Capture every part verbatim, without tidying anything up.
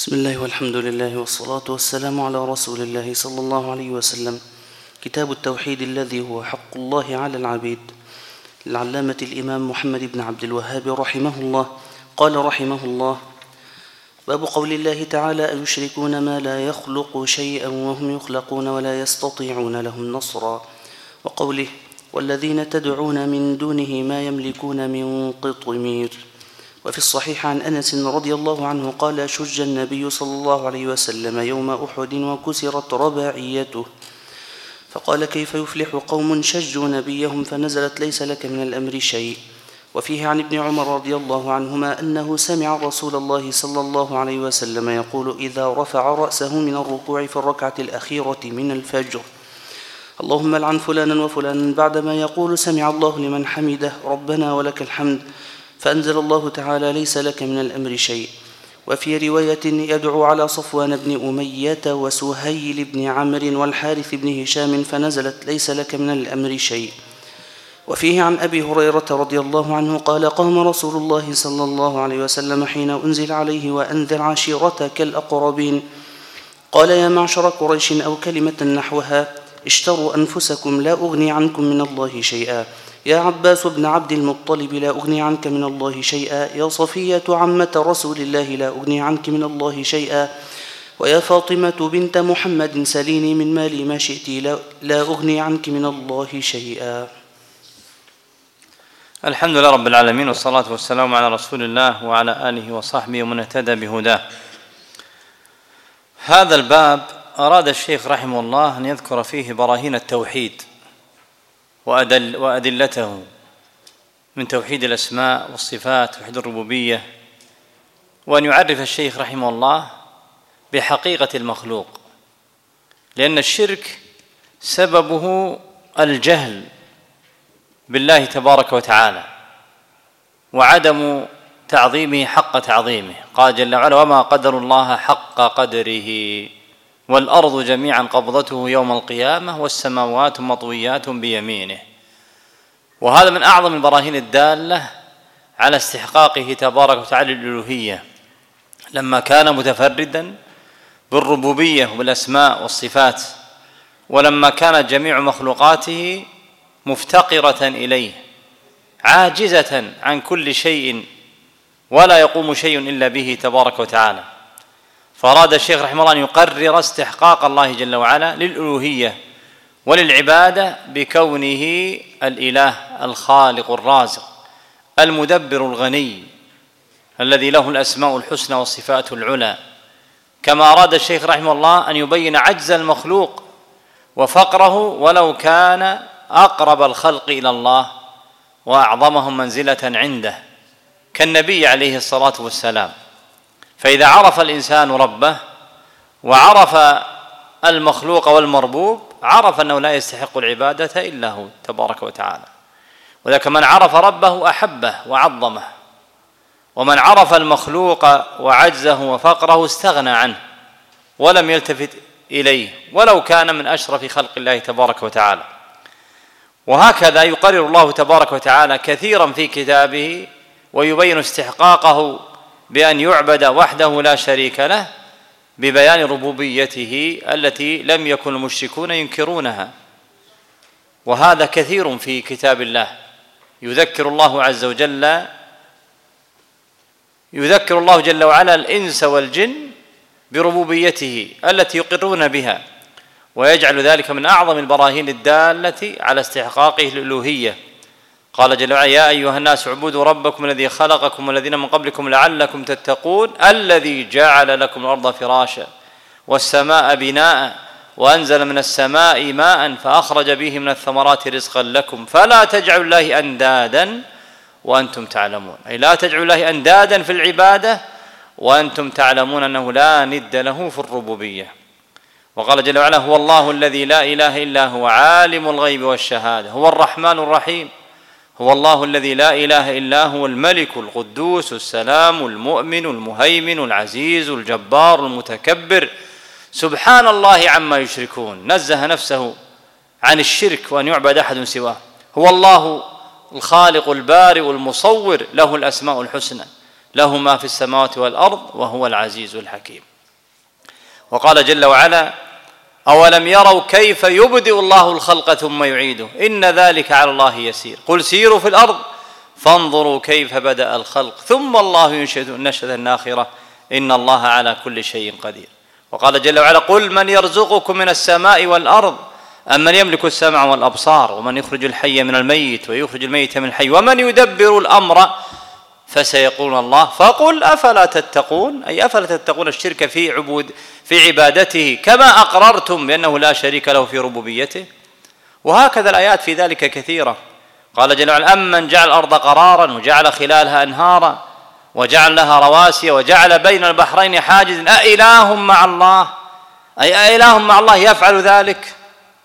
بسم الله والحمد لله والصلاة والسلام على رسول الله صلى الله عليه وسلم. كتاب التوحيد الذي هو حق الله على العبيد، للعلامة الإمام محمد بن عبد الوهاب رحمه الله. قال رحمه الله: باب قول الله تعالى: أيشركون ما لا يخلق شيئا وهم يخلقون ولا يستطيعون لهم نصرا، وقوله: والذين تدعون من دونه ما يملكون من قطمير. وفي الصحيح عن أنس رضي الله عنه قال: شج النبي صلى الله عليه وسلم يوم أحد وكسرت رباعيته، فقال: كيف يفلح قوم شجوا نبيهم فنزلت: ليس لك من الأمر شيء. وفيه عن ابن عمر رضي الله عنهما أنه سمع رسول الله صلى الله عليه وسلم يقول إذا رفع رأسه من الركوع في الركعة الأخيرة من الفجر: اللهم لعن فلانا وفلانا، بعدما يقول سمع الله لمن حمده ربنا ولك الحمد، فأنزل الله تعالى: ليس لك من الأمر شيء. وفي رواية: يدعو على صفوان بن أمية وسهيل بن عمرو والحارث بن هشام فنزلت: ليس لك من الأمر شيء. وفيه عن أبي هريرة رضي الله عنه قال: قام رسول الله صلى الله عليه وسلم حين أنزل عليه: وأنذر عشيرتك الأقربين. قال: يا معشر قريش، أو كلمة نحوها: اشتروا أنفسكم لا أغني عنكم من الله شيئا. يا عباس بن عبد المطلب، لا أغني عنك من الله شيئا. يا صفية عمة رسول الله، لا أغني عنك من الله شيئا. ويا فاطمة بنت محمد، سليني من مالي ما شئت، لا, لا أغني عنك من الله شيئا. الحمد لله رب العالمين، والصلاة والسلام على رسول الله وعلى آله وصحبه ومن اهتدى بهداه. هذا الباب أراد الشيخ رحمه الله أن يذكر فيه براهين التوحيد وأدل وأدلته من توحيد الأسماء والصفات وتوحيد الربوبية، وأن يعرف الشيخ رحمه الله بحقيقة المخلوق، لأن الشرك سببه الجهل بالله تبارك وتعالى وعدم تعظيمه حق تعظيمه. قال جل وعلا: وما قدر الله حق قدره والأرض جميعا قبضته يوم القيامة والسماوات مطويات بيمينه. وهذا من أعظم البراهين الدالة على استحقاقه تبارك وتعالى الألوهية، لما كان متفردا بالربوبية وبالأسماء والصفات، ولما كانت جميع مخلوقاته مفتقرة إليه عاجزة عن كل شيء، ولا يقوم شيء إلا به تبارك وتعالى. فأراد الشيخ رحمه الله أن يقرر استحقاق الله جل وعلا للألوهية وللعبادة بكونه الإله الخالق الرازق المدبر الغني الذي له الأسماء الحسنى والصفات العلى. كما أراد الشيخ رحمه الله أن يبين عجز المخلوق وفقره ولو كان أقرب الخلق إلى الله وأعظمهم منزلة عنده كالنبي عليه الصلاة والسلام. فإذا عرف الإنسان ربه وعرف المخلوق والمربوب، عرف أنه لا يستحق العبادة إلا هو تبارك وتعالى. وذلك من عرف ربه أحبه وعظمه، ومن عرف المخلوق وعجزه وفقره استغنى عنه ولم يلتفت إليه ولو كان من أشرف خلق الله تبارك وتعالى. وهكذا يقرر الله تبارك وتعالى كثيرا في كتابه ويبين استحقاقه بأن يعبد وحده لا شريك له ببيان ربوبيته التي لم يكن المشركون ينكرونها. وهذا كثير في كتاب الله. يذكر الله عز وجل يذكر الله جل وعلا الإنس والجن بربوبيته التي يقرون بها، ويجعل ذلك من أعظم البراهين الدالة على استحقاقه الألوهية. قال جل وعلا: يا أيها الناس اعبدوا ربكم الذي خلقكم والذين من قبلكم لعلكم تتقون الذي جعل لكم الأرض فراشا والسماء بناء وأنزل من السماء ماء فأخرج به من الثمرات رزقا لكم فلا تجعلوا الله أندادا وأنتم تعلمون. أي لا تجعلوا الله أندادا في العبادة وأنتم تعلمون أنه لا ند له في الربوبية. وقال جل وعلا: هو الله الذي لا إله إلا هو عالم الغيب والشهادة هو الرحمن الرحيم. هو الله الذي لا إله إلا هو الملك القدوس السلام المؤمن المهيمن العزيز الجبار المتكبر سبحان الله عما يشركون. نزه نفسه عن الشرك وأن يعبد أحد سواه. هو الله الخالق البارئ المصور، له الأسماء الحسنى، له ما في السماوات والأرض وهو العزيز الحكيم. وقال جل وعلا: أولم يروا كيف يبدئ الله الخلق ثم يعيده إن ذلك على الله يسير قل سيروا في الأرض فانظروا كيف بدأ الخلق ثم الله ينشئ النشأة الآخرة إن الله على كل شيء قدير. وقال جل وعلا: قل من يرزقكم من السماء والأرض أم من يملك السمع والأبصار ومن يخرج الحي من الميت ويخرج الميت من الحي ومن يدبر الأمر فسيقولون الله فقل أفلا تتقون، أي أفلا تتقون الشرك في عبود في عبادته كما أقررتم بأنه لا شريك له في ربوبيته. وهكذا الآيات في ذلك كثيرة. قال جل وعلا: أمن جعل الأرض قرارا وجعل خلالها أنهارا وجعل لها رواسي وجعل بين البحرين حاجزا أإله مع الله، أي أإله مع الله يفعل ذلك؟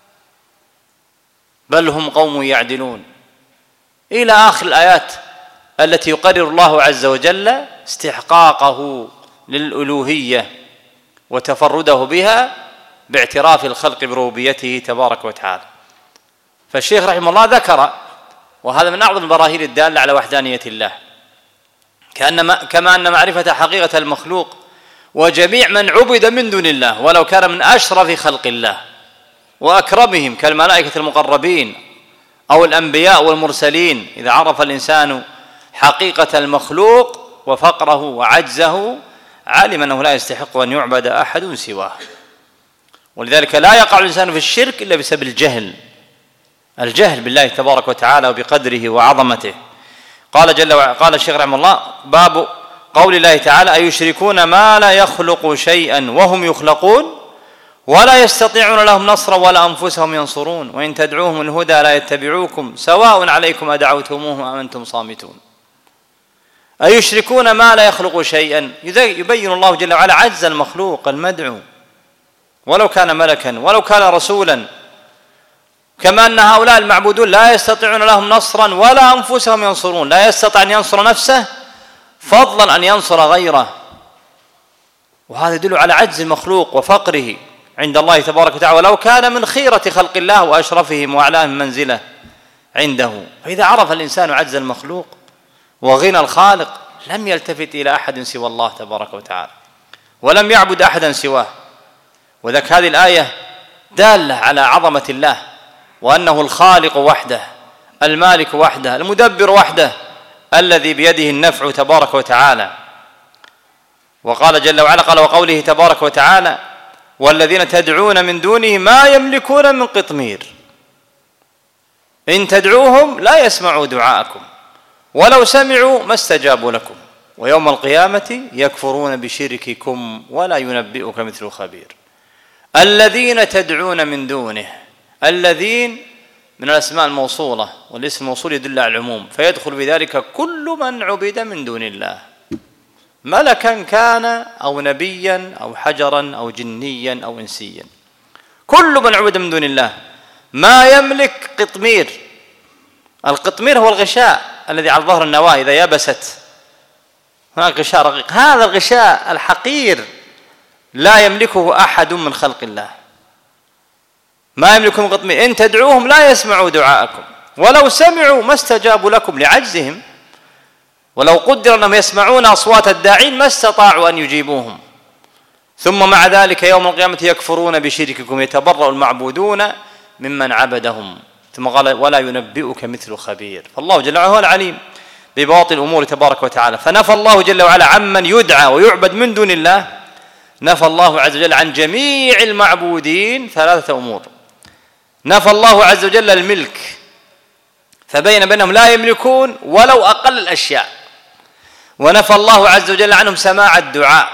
بل هم قوم يعدلون، إلى آخر الآيات التي يقرر الله عز وجل استحقاقه للألوهية وتفرده بها باعتراف الخلق بربوبيته تبارك وتعالى. فالشيخ رحمه الله ذكر، وهذا من أعظم البراهين الدالة على وحدانية الله، كأنما كما أن معرفة حقيقة المخلوق وجميع من عبد من دون الله ولو كان من أشرف خلق الله وأكرمهم كالملائكة المقربين أو الأنبياء والمرسلين، إذا عرف الإنسان حقيقة المخلوق وفقره وعجزه علم أنه لا يستحق أن يعبد أحد سواه. ولذلك لا يقع الإنسان في الشرك إلا بسبب الجهل، الجهل بالله تبارك وتعالى وبقدره وعظمته. قال جل وعلا، قال الشيخ رحمه الله: باب قول الله تعالى: أيشركون ما لا يخلق شيئا وهم يخلقون ولا يستطيعون لهم نصرا ولا أنفسهم ينصرون وإن تدعوهم الهدى لا يتبعوكم سواء عليكم أدعوتموهم أم أنتم صامتون. أيشركون ما لا يخلق شيئا، يبين الله جل وعلا عجز المخلوق المدعو ولو كان ملكا ولو كان رسولا، كما أن هؤلاء المعبودون لا يستطيعون لهم نصرا ولا أنفسهم ينصرون، لا يستطيع أن ينصر نفسه فضلا أن ينصر غيره. وهذا يدل على عجز المخلوق وفقره عند الله تبارك وتعالى ولو كان من خيرة خلق الله وأشرفهم وأعلاهم منزلة عنده. فإذا عرف الإنسان عجز المخلوق وغنى الخالق لم يلتفت إلى أحد سوى الله تبارك وتعالى ولم يعبد أحدا سواه. وذلك هذه الآية دالة على عظمة الله وأنه الخالق وحده، المالك وحده، المدبر وحده، الذي بيده النفع تبارك وتعالى. وقال جل وعلا: قال وقوله تبارك وتعالى: والذين تدعون من دونه ما يملكون من قطمير إن تدعوهم لا يسمعوا دعاءكم ولو سمعوا ما استجابوا لكم ويوم القيامة يكفرون بشرككم ولا ينبئك مثل خبير. الذين تدعون من دونه، الذين من الأسماء الموصولة، والاسم الموصول يدل على العموم، فيدخل بذلك كل من عبد من دون الله، ملكا كان أو نبيا أو حجرا أو جنيا أو إنسيا، كل من عبد من دون الله. ما يملك قطمير، القطمير هو الغشاء الذي على ظهر النواة إذا يبست هناك غشاء رقيق، هذا الغشاء الحقير لا يملكه أحد من خلق الله. ما يملكهم قطمير إن تدعوهم لا يسمعوا دعاءكم ولو سمعوا ما استجابوا لكم لعجزهم، ولو قدر أنهم يسمعون أصوات الداعين ما استطاعوا أن يجيبوهم. ثم مع ذلك يوم القيامة يكفرون بشرككم يتبرأ المعبودون ممن عبدهم. ثم قال: ولا ينبئك مثل خبير. فالله جل وعلا هو العليم بباطن الأمور تبارك وتعالى. فنفى الله جل وعلا عمن يدعى ويعبد من دون الله، نفى الله عز وجل عن جميع المعبودين ثلاثة أمور. نفى الله عز وجل الملك فبين بأنهم لا يملكون ولو أقل الأشياء، ونفى الله عز وجل عنهم سماع الدعاء،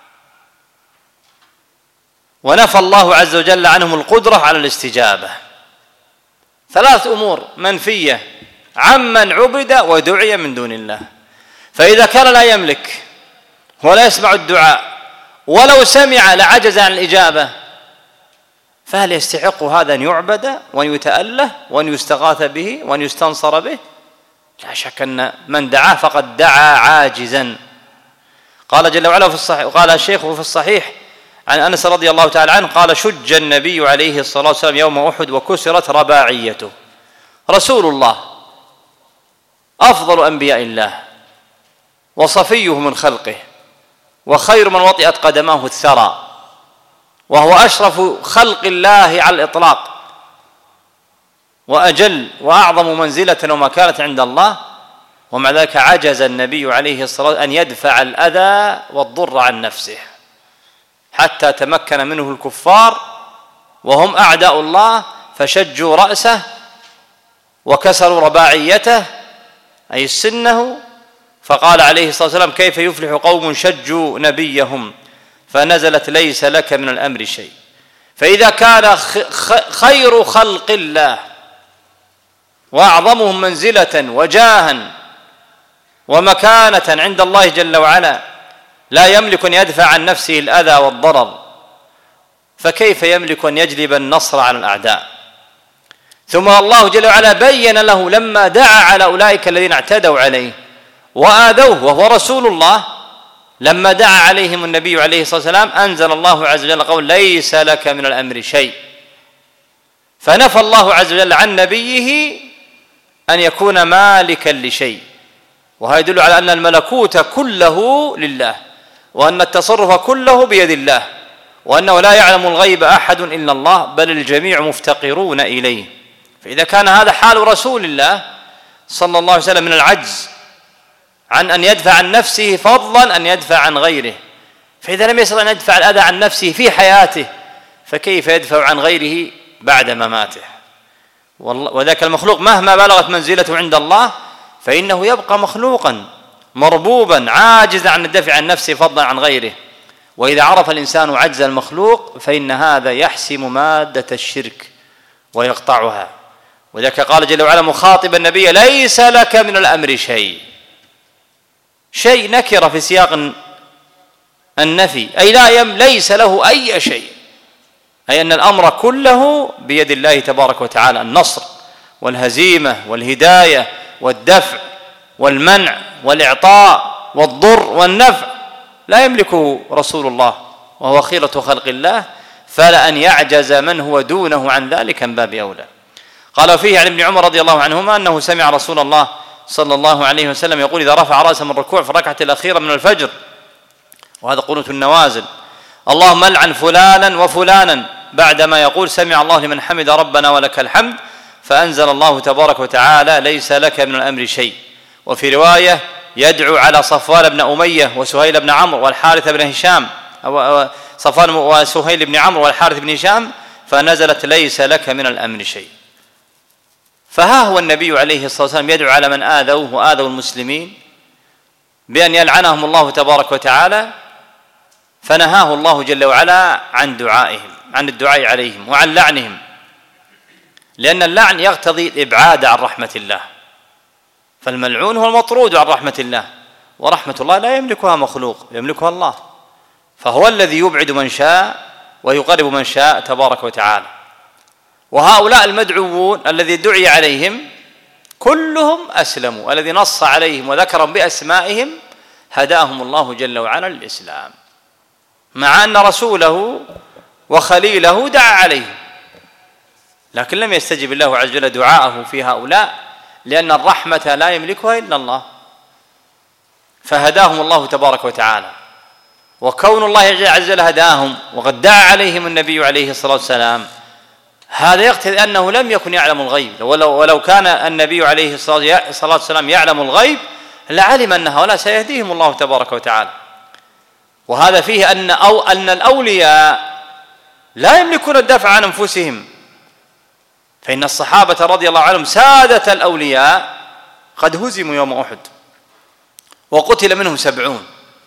ونفى الله عز وجل عنهم القدرة على الاستجابة. ثلاث أمور منفية عمن عبد ودعي من دون الله. فإذا كان لا يملك ولا يسمع الدعاء ولو سمع لعجز عن الإجابة، فهل يستحق هذا أن يعبد وأن يتأله وأن يستغاث به وأن يستنصر به؟ لا شك أن من دعاه فقد دعا عاجزا. قال جل وعلا في الصحيح، قال الشيخ في الصحيح عن أنس رضي الله تعالى عنه قال: شج النبي عليه الصلاة والسلام يوم أحد وكسرت رباعيته. رسول الله أفضل أنبياء الله وصفيه من خلقه، وخير من وطئت قدماه الثرى، وهو أشرف خلق الله على الإطلاق، وأجل وأعظم منزلة ومكانة عند الله، ومع ذلك عجز النبي عليه الصلاة والسلام أن يدفع الأذى والضر عن نفسه، حتى تمكن منه الكفار وهم أعداء الله فشجوا رأسه وكسروا رباعيته أي سنه، فقال عليه الصلاة والسلام: كيف يفلح قوم شجوا نبيهم؟ فنزلت: ليس لك من الأمر شيء. فإذا كان خير خلق الله وأعظمهم منزلة وجاها ومكانة عند الله جل وعلا لا يملك أن يدفع عن نفسه الأذى والضرر، فكيف يملك أن يجلب النصر على الأعداء؟ ثم الله جل وعلا بين له لما دعا على أولئك الذين اعتدوا عليه وآذوه وهو رسول الله، لما دعا عليهم النبي عليه الصلاة والسلام أنزل الله عز وجل قول: ليس لك من الأمر شيء. فنفى الله عز وجل عن نبيه أن يكون مالكا لشيء، وهذا يدل على أن الملكوت كله لله، وأن التصرف كله بيد الله، وأنه لا يعلم الغيب أحد إلا الله، بل الجميع مفتقرون إليه. فإذا كان هذا حال رسول الله صلى الله عليه وسلم من العجز عن أن يدفع عن نفسه فضلا أن يدفع عن غيره، فإذا لم يستطع أن يدفع الأذى عن نفسه في حياته فكيف يدفع عن غيره بعد مماته؟ وذاك المخلوق مهما بلغت منزلته عند الله فإنه يبقى مخلوقا مربوبا عاجزا عن الدفع عن نفسه فضلا عن غيره. وإذا عرف الإنسان عجز المخلوق فإن هذا يحسم مادة الشرك ويقطعها. وذلك قال جل وعلا مخاطبا النبي: ليس لك من الأمر شيء. شيء نكرة في سياق النفي، أي لا يم ليس له أي شيء، أي أن الأمر كله بيد الله تبارك وتعالى، النصر والهزيمة والهداية والدفع والمنع والإعطاء والضر والنفع لا يملكه رسول الله وهو خيرة خلق الله، فلأن يعجز من هو دونه عن ذلك من باب أولى. قال فيه عن ابن عمر رضي الله عنهما أنه سمع رسول الله صلى الله عليه وسلم يقول إذا رفع رأسه من الركوع في الركعة الأخيرة من الفجر، وهذا قنوت النوازل: اللهم العن فلانا وفلانا، بعدما يقول سمع الله لمن حمد ربنا ولك الحمد، فأنزل الله تبارك وتعالى: ليس لك من الأمر شيء. وفي رواية: يدعو على صفوان بن أمية وسهيل بن عمرو والحارث بن هشام، أو صفوان وسهيل بن عمرو والحارث بن هشام، فنزلت: ليس لك من الأمر شيء. فها هو النبي عليه الصلاة والسلام يدعو على من آذوه وآذوا المسلمين بأن يلعنهم الله تبارك وتعالى، فنهاه الله جل وعلا عن دعائهم، عن الدعاء عليهم وعن لعنهم، لأن اللعن يقتضي الإبعاد عن رحمة الله، فالملعون هو المطرود عن رحمة الله، ورحمة الله لا يملكها مخلوق، يملكها الله، فهو الذي يبعد من شاء ويقرب من شاء تبارك وتعالى. وهؤلاء المدعوون الذي دعي عليهم كلهم أسلموا، الذي نص عليهم وذكرهم بأسمائهم هداهم الله جل وعلا للإسلام، مع أن رسوله وخليله دعا عليهم، لكن لم يستجب الله عز وجل دعاءه في هؤلاء، لأن الرحمة لا يملكها إلا الله، فهداهم الله تبارك وتعالى. وكون الله عز وجل هداهم وقد دعا عليهم النبي عليه الصلاة والسلام، هذا يقتضي أنه لم يكن يعلم الغيب، ولو, ولو كان النبي عليه الصلاة والسلام يعلم الغيب لعلم أن هؤلاء سيهديهم الله تبارك وتعالى. وهذا فيه أن, أو أن الأولياء لا يملكون الدفع عن أنفسهم، فإن الصحابة رضي الله عنهم سادة الأولياء قد هزموا يوم أحد وقتل منهم سبعون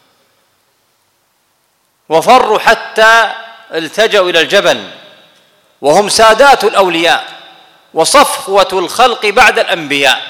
وفروا حتى التجأوا إلى الجبل، وهم سادات الأولياء وصفوة الخلق بعد الأنبياء،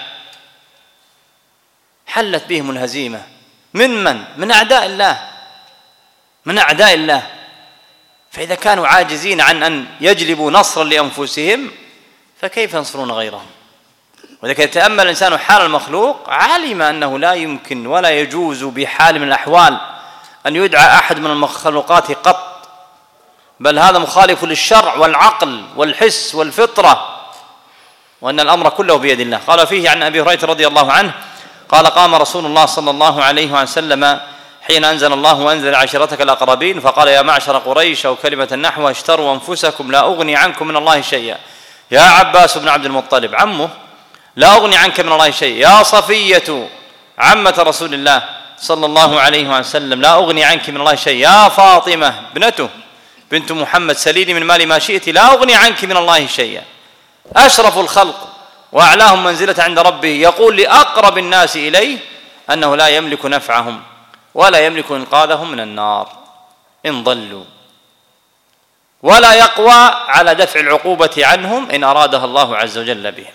حلت بهم الهزيمة من من؟ من أعداء الله، من أعداء الله. فإذا كانوا عاجزين عن أن يجلبوا نصرا لأنفسهم فكيف ينصرون غيرهم؟ ولذلك يتأمل الإنسان حال المخلوق علم أنه لا يمكن ولا يجوز بحال من الأحوال أن يدعى أحد من المخلوقات قط، بل هذا مخالف للشرع والعقل والحس والفطرة، وأن الأمر كله بيد الله. قال فيه عن أبي هريرة رضي الله عنه قال قام رسول الله صلى الله عليه وسلم حين أنزل الله وأنزل عشيرتك الأقربين فقال يا معشر قريش أو كلمة نحوها اشتروا أنفسكم لا أغني عنكم من الله شيئا. يا عباس بن عبد المطلب عمه لا أغني عنك من الله شيئا. يا صفية عمة رسول الله صلى الله عليه وسلم لا أغني عنك من الله شيئا. يا فاطمة ابنته بنت محمد سليني من مال ما شئت لا أغني عنك من الله شيئا. أشرف الخلق وأعلاهم منزلة عند ربه يقول لأقرب الناس إليه أنه لا يملك نفعهم ولا يملك إنقاذهم من النار إن ضلوا، ولا يقوى على دفع العقوبة عنهم إن أرادها الله عز وجل بهم.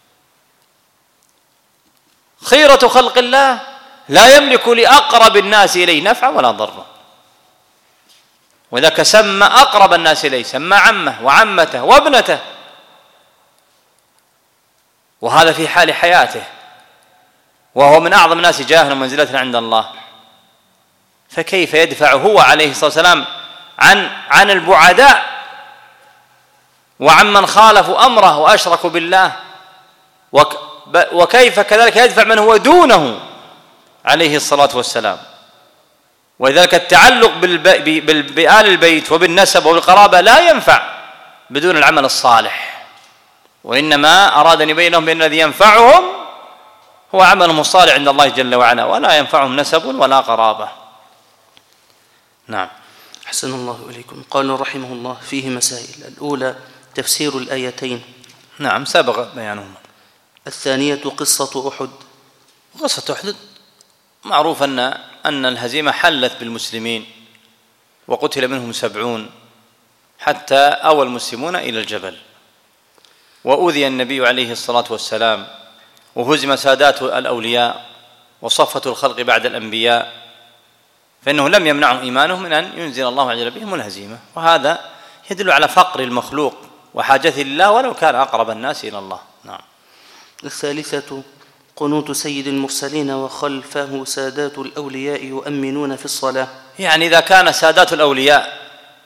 خيرة خلق الله لا يملك لأقرب الناس إليه نفعا ولا ضرا، وذاك سمى أقرب الناس إليه سمى عمه وعمته وابنته، وهذا في حال حياته وهو من أعظم الناس جاها ومنزلة عند الله، فكيف يدفع هو عليه الصلاة والسلام عن عن البعداء وعن من خالفوا أمره وأشركوا بالله، وكيف كذلك يدفع من هو دونه عليه الصلاة والسلام. ولذلك التعلق بآل البيت وبالنسب وبالقرابة لا ينفع بدون العمل الصالح، وإنما أراد أن يبين لهم بأن الذي ينفعهم هو عملهم الصالح عند الله جل وعلا، ولا ينفعهم نسب ولا قرابة. نعم. أحسن الله إليكم. قال رحمه الله فيه مسائل: الأولى تفسير الآيتين. نعم سبق بيانهما. الثانية قصة أحد. قصة أحد معروف أن أن الهزيمة حلت بالمسلمين وقتل منهم سبعون حتى أوى المسلمون إلى الجبل، وأوذي النبي عليه الصلاة والسلام، وهزم سادات الأولياء وصفة الخلق بعد الأنبياء، فإنه لم يمنعهم إيمانهم من أن ينزل الله عز وجل بهم الهزيمة، وهذا يدل على فقر المخلوق وحاجته لله ولو كان أقرب الناس إلى الله. نعم. الثالثة قنوت سيد المرسلين وخلفه سادات الأولياء يؤمنون في الصلاة. يعني إذا كان سادات الأولياء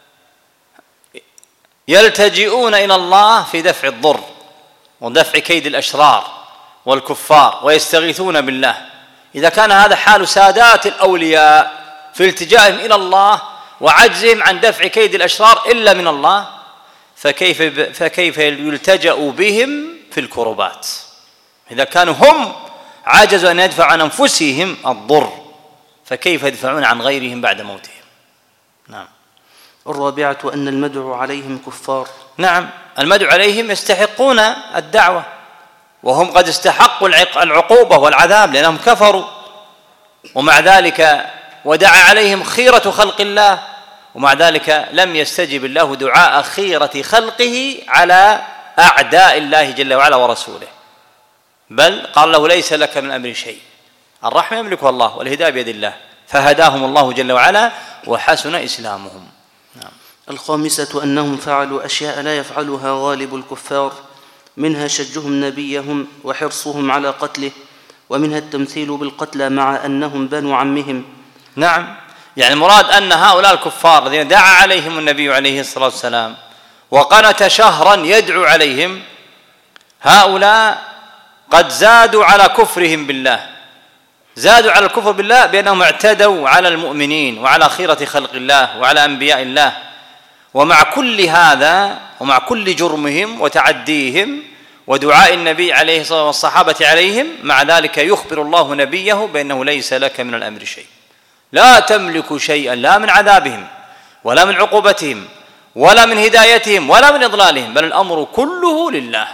يلتجئون إلى الله في دفع الضر ودفع كيد الأشرار والكفار ويستغيثون بالله، إذا كان هذا حال سادات الأولياء في التجائهم إلى الله وعجزهم عن دفع كيد الأشرار إلا من الله، فكيف فكيف يلتجأ بهم في الكربات إذا كانوا هم عجزوا أن يدفعوا عن أنفسهم الضر، فكيف يدفعون عن غيرهم بعد موتهم؟ نعم. الرابعة أن المدعو عليهم كفار. نعم، المدعو عليهم يستحقون الدعوة وهم قد استحقوا العقوبة والعذاب لأنهم كفروا، ومع ذلك ودعا عليهم خيرة خلق الله، ومع ذلك لم يستجب الله دعاء خيرة خلقه على أعداء الله جل وعلا ورسوله، بل قال له ليس لك من أمر شيء، الرحمة يملكها الله والهداية بيد الله، فهداهم الله جل وعلا وحسن إسلامهم. نعم. الخامسة أنهم فعلوا أشياء لا يفعلها غالب الكفار، منها شجهم نبيهم وحرصهم على قتله، ومنها التمثيل بالقتلى مع أنهم بنو عمهم. نعم، يعني المراد أن هؤلاء الكفار الذين دعا عليهم النبي عليه الصلاة والسلام وقنت شهرا يدعو عليهم، هؤلاء قد زادوا على كفرهم بالله، زادوا على الكفر بالله بأنهم اعتدوا على المؤمنين وعلى خيرة خلق الله وعلى أنبياء الله، ومع كل هذا ومع كل جرمهم وتعديهم ودعاء النبي عليه الصلاة والصحابة عليهم، مع ذلك يخبر الله نبيه بأنه ليس لك من الأمر شيء، لا تملك شيئا لا من عذابهم ولا من عقوبتهم ولا من هدايتهم ولا من إضلالهم، بل الأمر كله لله.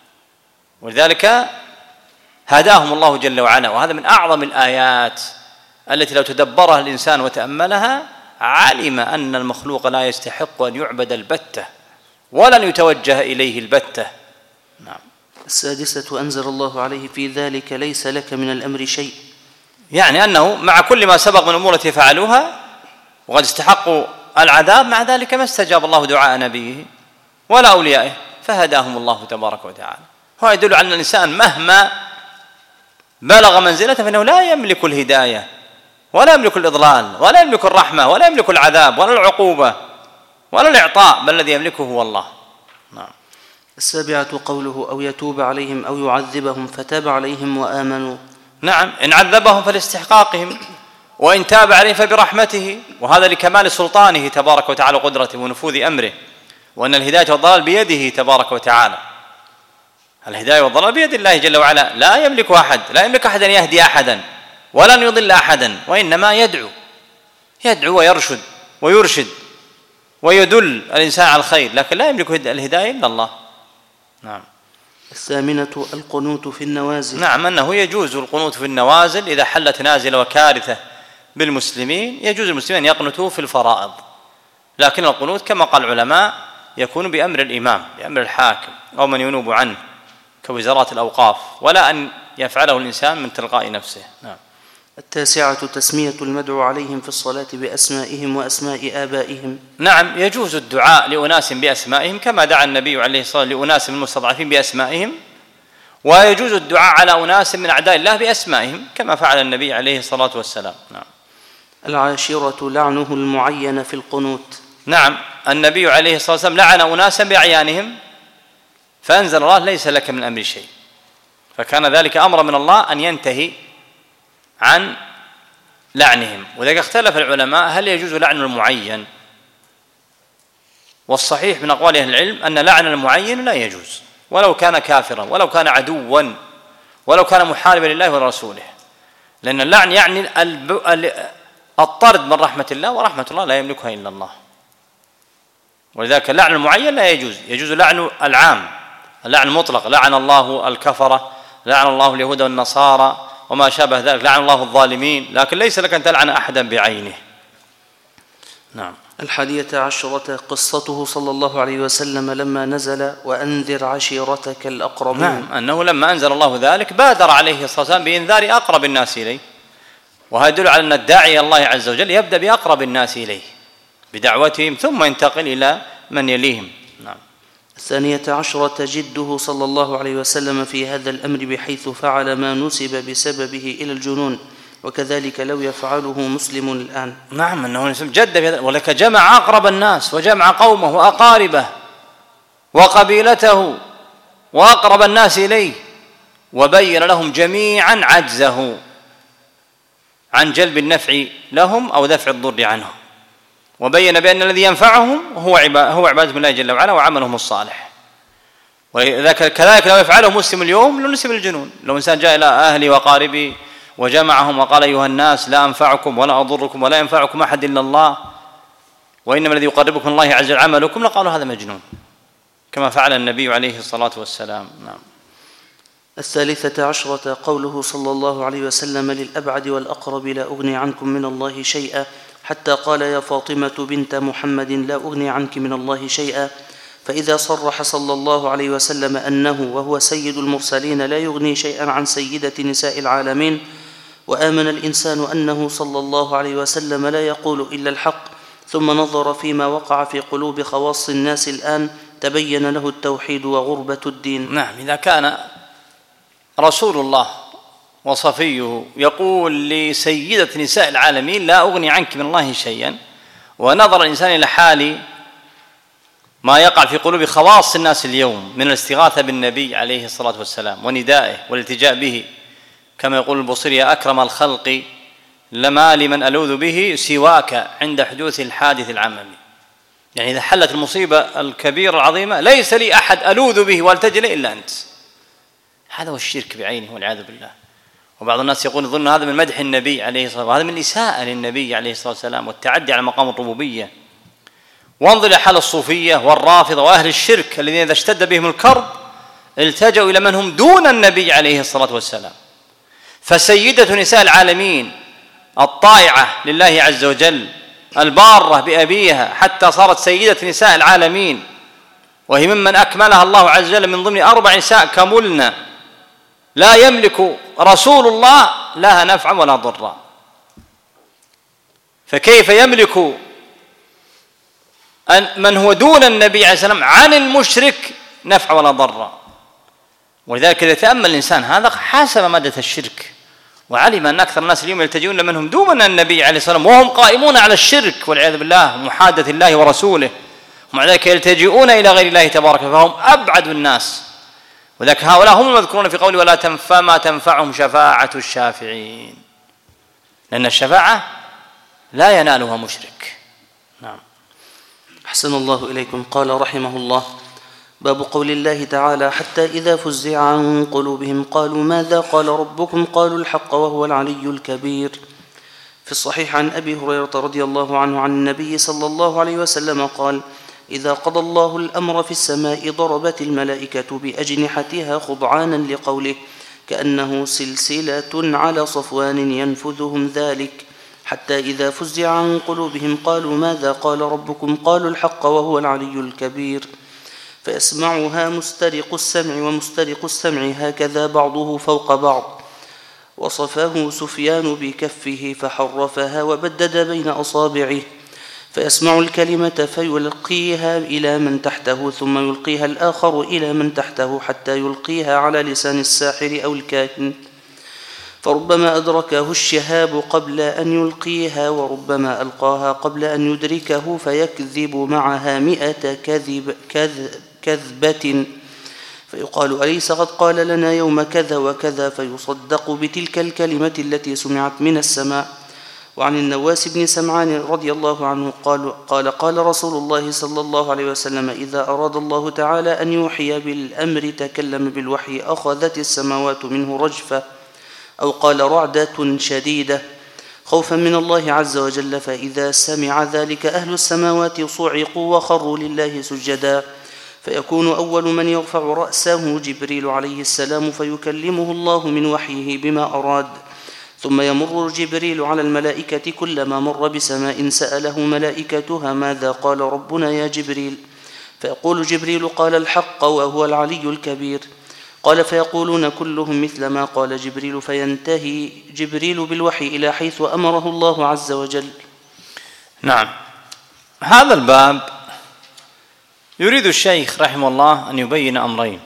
ولذلك هداهم الله جل وعلا، وهذا من أعظم الآيات التي لو تدبرها الإنسان وتأملها علم أن المخلوق لا يستحق أن يعبد البتة ولن يتوجه إليه البتة. نعم. السادسة أنزل الله عليه في ذلك ليس لك من الأمر شيء، يعني أنه مع كل ما سبق من الأمور التي فعلوها وقد استحقوا العذاب، مع ذلك ما استجاب الله دعاء نبيه ولا أوليائه فهداهم الله تبارك وتعالى. هو يدل على أن الإنسان مهما بلغ منزلته فإنه لا يملك الهداية ولا يملك الإضلال ولا يملك الرحمة ولا يملك العذاب ولا العقوبة ولا الإعطاء، بل الذي يملكه هو الله. نعم. السابعة قوله أو يتوب عليهم أو يعذبهم فتاب عليهم وآمنوا. نعم، إن عذبهم فلاستحقاقهم، وإن تاب عليهم فبرحمته، وهذا لكمال سلطانه تبارك وتعالى وقدرته ونفوذ أمره، وأن الهداية والضلال بيده تبارك وتعالى. الهداية والضلال بيد الله جل وعلا، لا يملك أحد لا يملك أحد أن يهدي أحدا ولن يضل أحدا، وإنما يدعو يدعو ويرشد ويرشد ويدل الإنسان على الخير، لكن لا يملك الهداية إلا الله. نعم. الثامنة القنوت في النوازل. نعم، أنه يجوز القنوت في النوازل إذا حلت نازلة وكارثة بالمسلمين، يجوز المسلمين أن يقنتوا في الفرائض، لكن القنوت كما قال العلماء يكون بأمر الإمام، بأمر الحاكم أو من ينوب عنه كوزارات الأوقاف، ولا أن يفعله الإنسان من تلقاء نفسه. نعم. التاسعة تسمية المدعو عليهم في الصلاة بأسمائهم وأسماء آبائهم. نعم، يجوز الدعاء لأناس بأسمائهم كما دعا النبي عليه الصلاة والسلام لأناس من المستضعفين بأسمائهم، ويجوز الدعاء على أناس من أعداء الله بأسمائهم كما فعل النبي عليه الصلاة والسلام. نعم. العاشرة لعنه المعين في القنوت. نعم، النبي عليه الصلاة والسلام لعن أناسا بأعيانهم، فأنزل الله ليس لك من أمر شيء، فكان ذلك أمر من الله أن ينتهي عن لعنهم. وذلك اختلف العلماء هل يجوز لعن المعين، والصحيح من أقوال أهل العلم أن لعن المعين لا يجوز، ولو كان كافرا ولو كان عدوا ولو كان محاربا لله ورسوله، لأن اللعن يعني الطرد من رحمة الله، ورحمة الله لا يملكها إلا الله. ولذلك اللعن المعين لا يجوز، يجوز لعن العام، اللعن المطلق، لعن الله الكفرة، لعن الله اليهود والنصارى وما شابه ذلك، لعن الله الظالمين، لكن ليس لك أن تلعن أحدا بعينه. نعم. الحادية عشرة قصته صلى الله عليه وسلم لما نزل وأنذر عشيرتك الأقربين. نعم، أنه لما أنزل الله ذلك بادر عليه الصلاة والسلام بإنذار أقرب الناس إليه، وهذا يدل على أن الداعي الله عز وجل يبدأ بأقرب الناس إليه بدعوتهم ثم ينتقل إلى من يليهم. نعم. الثانية عشرة جده صلى الله عليه وسلم في هذا الأمر بحيث فعل ما نسب بسببه إلى الجنون، وكذلك لو يفعله مسلم الآن. نعم، أنه جد، ولك جمع أقرب الناس وجمع قومه وأقاربه وقبيلته وأقرب الناس إليه، وبين لهم جميعا عجزه عن جلب النفع لهم أو دفع الضر عنهم، وبين بأن الذي ينفعهم هو هو عبادة الله جل وعلا وعملهم الصالح. وكذلك لو يفعله مسلم اليوم لو نسب الجنون، لو إنسان جاء إلى أهلي وقاربي وجمعهم وقال أيها الناس لا أنفعكم ولا أضركم ولا ينفعكم أحد إلا الله، وإنما الذي يقربكم الله عز وجل عملكم، لقالوا هذا مجنون كما فعل النبي عليه الصلاة والسلام. نعم. الثالثة عشرة قوله صلى الله عليه وسلم للأبعد والأقرب لا أغني عنكم من الله شيئا، حتى قال يا فاطمة بنت محمد لا أغني عنك من الله شيئا. فإذا صرح صلى الله عليه وسلم أنه وهو سيد المرسلين لا يغني شيئا عن سيدة نساء العالمين، وآمن الإنسان أنه صلى الله عليه وسلم لا يقول إلا الحق، ثم نظر فيما وقع في قلوب خواص الناس الآن، تبين له التوحيد وغربة الدين. نعم، إذا كان رسول الله وصفيه يقول لسيدة نساء العالمين لا أغني عنك من الله شيئا، ونظر الإنسان إلى حال ما يقع في قلوب خواص الناس اليوم من الاستغاثة بالنبي عليه الصلاة والسلام وندائه والالتجاء به، كما يقول البصري يا أكرم الخلق لما لمن ألوذ به سواك عند حدوث الحادث العممي، يعني إذا حلت المصيبة الكبيرة العظيمة ليس لي أحد ألوذ به والتجئ إلا أنت. هذا هو الشرك بعينه والعياذ بالله. وبعض الناس يقول يظن هذا من مدح النبي عليه الصلاة والسلام، وهذا من الإساءة للنبي عليه الصلاة والسلام والتعدي على مقام الربوبية. وانظر إلى حال الصوفية والرافضة وأهل الشرك الذين إذا اشتد بهم الكرب التجأوا إلى من هم دون النبي عليه الصلاة والسلام. فسيدة نساء العالمين الطائعة لله عز وجل البارة بأبيها حتى صارت سيدة نساء العالمين، وهي ممن أكملها الله عز وجل من ضمن أربع نساء كملنا لا يملك رسول الله لها نفعا ولا ضرا، فكيف يملك من هو دون النبي عليه السلام عن المشرك نفع ولا ضرا؟ ولذلك إذا تأمل الإنسان هذا حاسب مادة الشرك، وعلم أن أكثر الناس اليوم يلتجئون لمنهم دون النبي عليه السلام وهم قائمون على الشرك والعياذ بالله ومحادة الله ورسوله، ومع ذلك يلتجئون إلى غير الله تبارك، فهم أبعد الناس وذلك هؤلاء هم المذكورون في قوله ولا تنفع ما تنفعهم شفاعة الشافعين، لأن الشفاعة لا ينالها مشرك. نعم. أحسن الله إليكم. قال رحمه الله: باب قول الله تعالى: حتى إذا فزع عن قلوبهم قالوا ماذا قال ربكم قالوا الحق وهو العلي الكبير. في الصحيح عن أبي هريرة رضي الله عنه عن النبي صلى الله عليه وسلم قال: إذا قضى الله الأمر في السماء ضربت الملائكة بأجنحتها خضعانا لقوله كأنه سلسلة على صفوان ينفذهم ذلك، حتى إذا فزع عن قلوبهم قالوا ماذا قال ربكم قالوا الحق وهو العلي الكبير، فيسمعها مسترق السمع ومسترق السمع هكذا بعضه فوق بعض. وصفه سفيان بكفه فحرفها وبدد بين أصابعه، فيسمع الكلمة فيلقيها إلى من تحته ثم يلقيها الآخر إلى من تحته حتى يلقيها على لسان الساحر أو الكاهن، فربما أدركه الشهاب قبل أن يلقيها وربما ألقاها قبل أن يدركه فيكذب معها مئة كذب كذب كذبة، فيقال أليس قد قال لنا يوم كذا وكذا، فيصدق بتلك الكلمة التي سمعت من السماء. وعن النواس بن سمعان رضي الله عنه قال قال قال رسول الله صلى الله عليه وسلم: إذا أراد الله تعالى أن يوحي بالأمر تكلم بالوحي أخذت السماوات منه رجفة، أو قال رعدة شديدة خوفا من الله عز وجل، فإذا سمع ذلك أهل السماوات صعقوا وخروا لله سجدا، فيكون أول من يرفع رأسه جبريل عليه السلام فيكلمه الله من وحيه بما أراد، ثم يمر جبريل على الملائكة كلما مر بسماء سأله ملائكتها ماذا قال ربنا يا جبريل، فيقول جبريل قال الحق وهو العلي الكبير، قال فيقولون كلهم مثل ما قال جبريل، فينتهي جبريل بالوحي إلى حيث أمره الله عز وجل. نعم. هذا الباب يريد الشيخ رحمه الله أن يبين أمرين.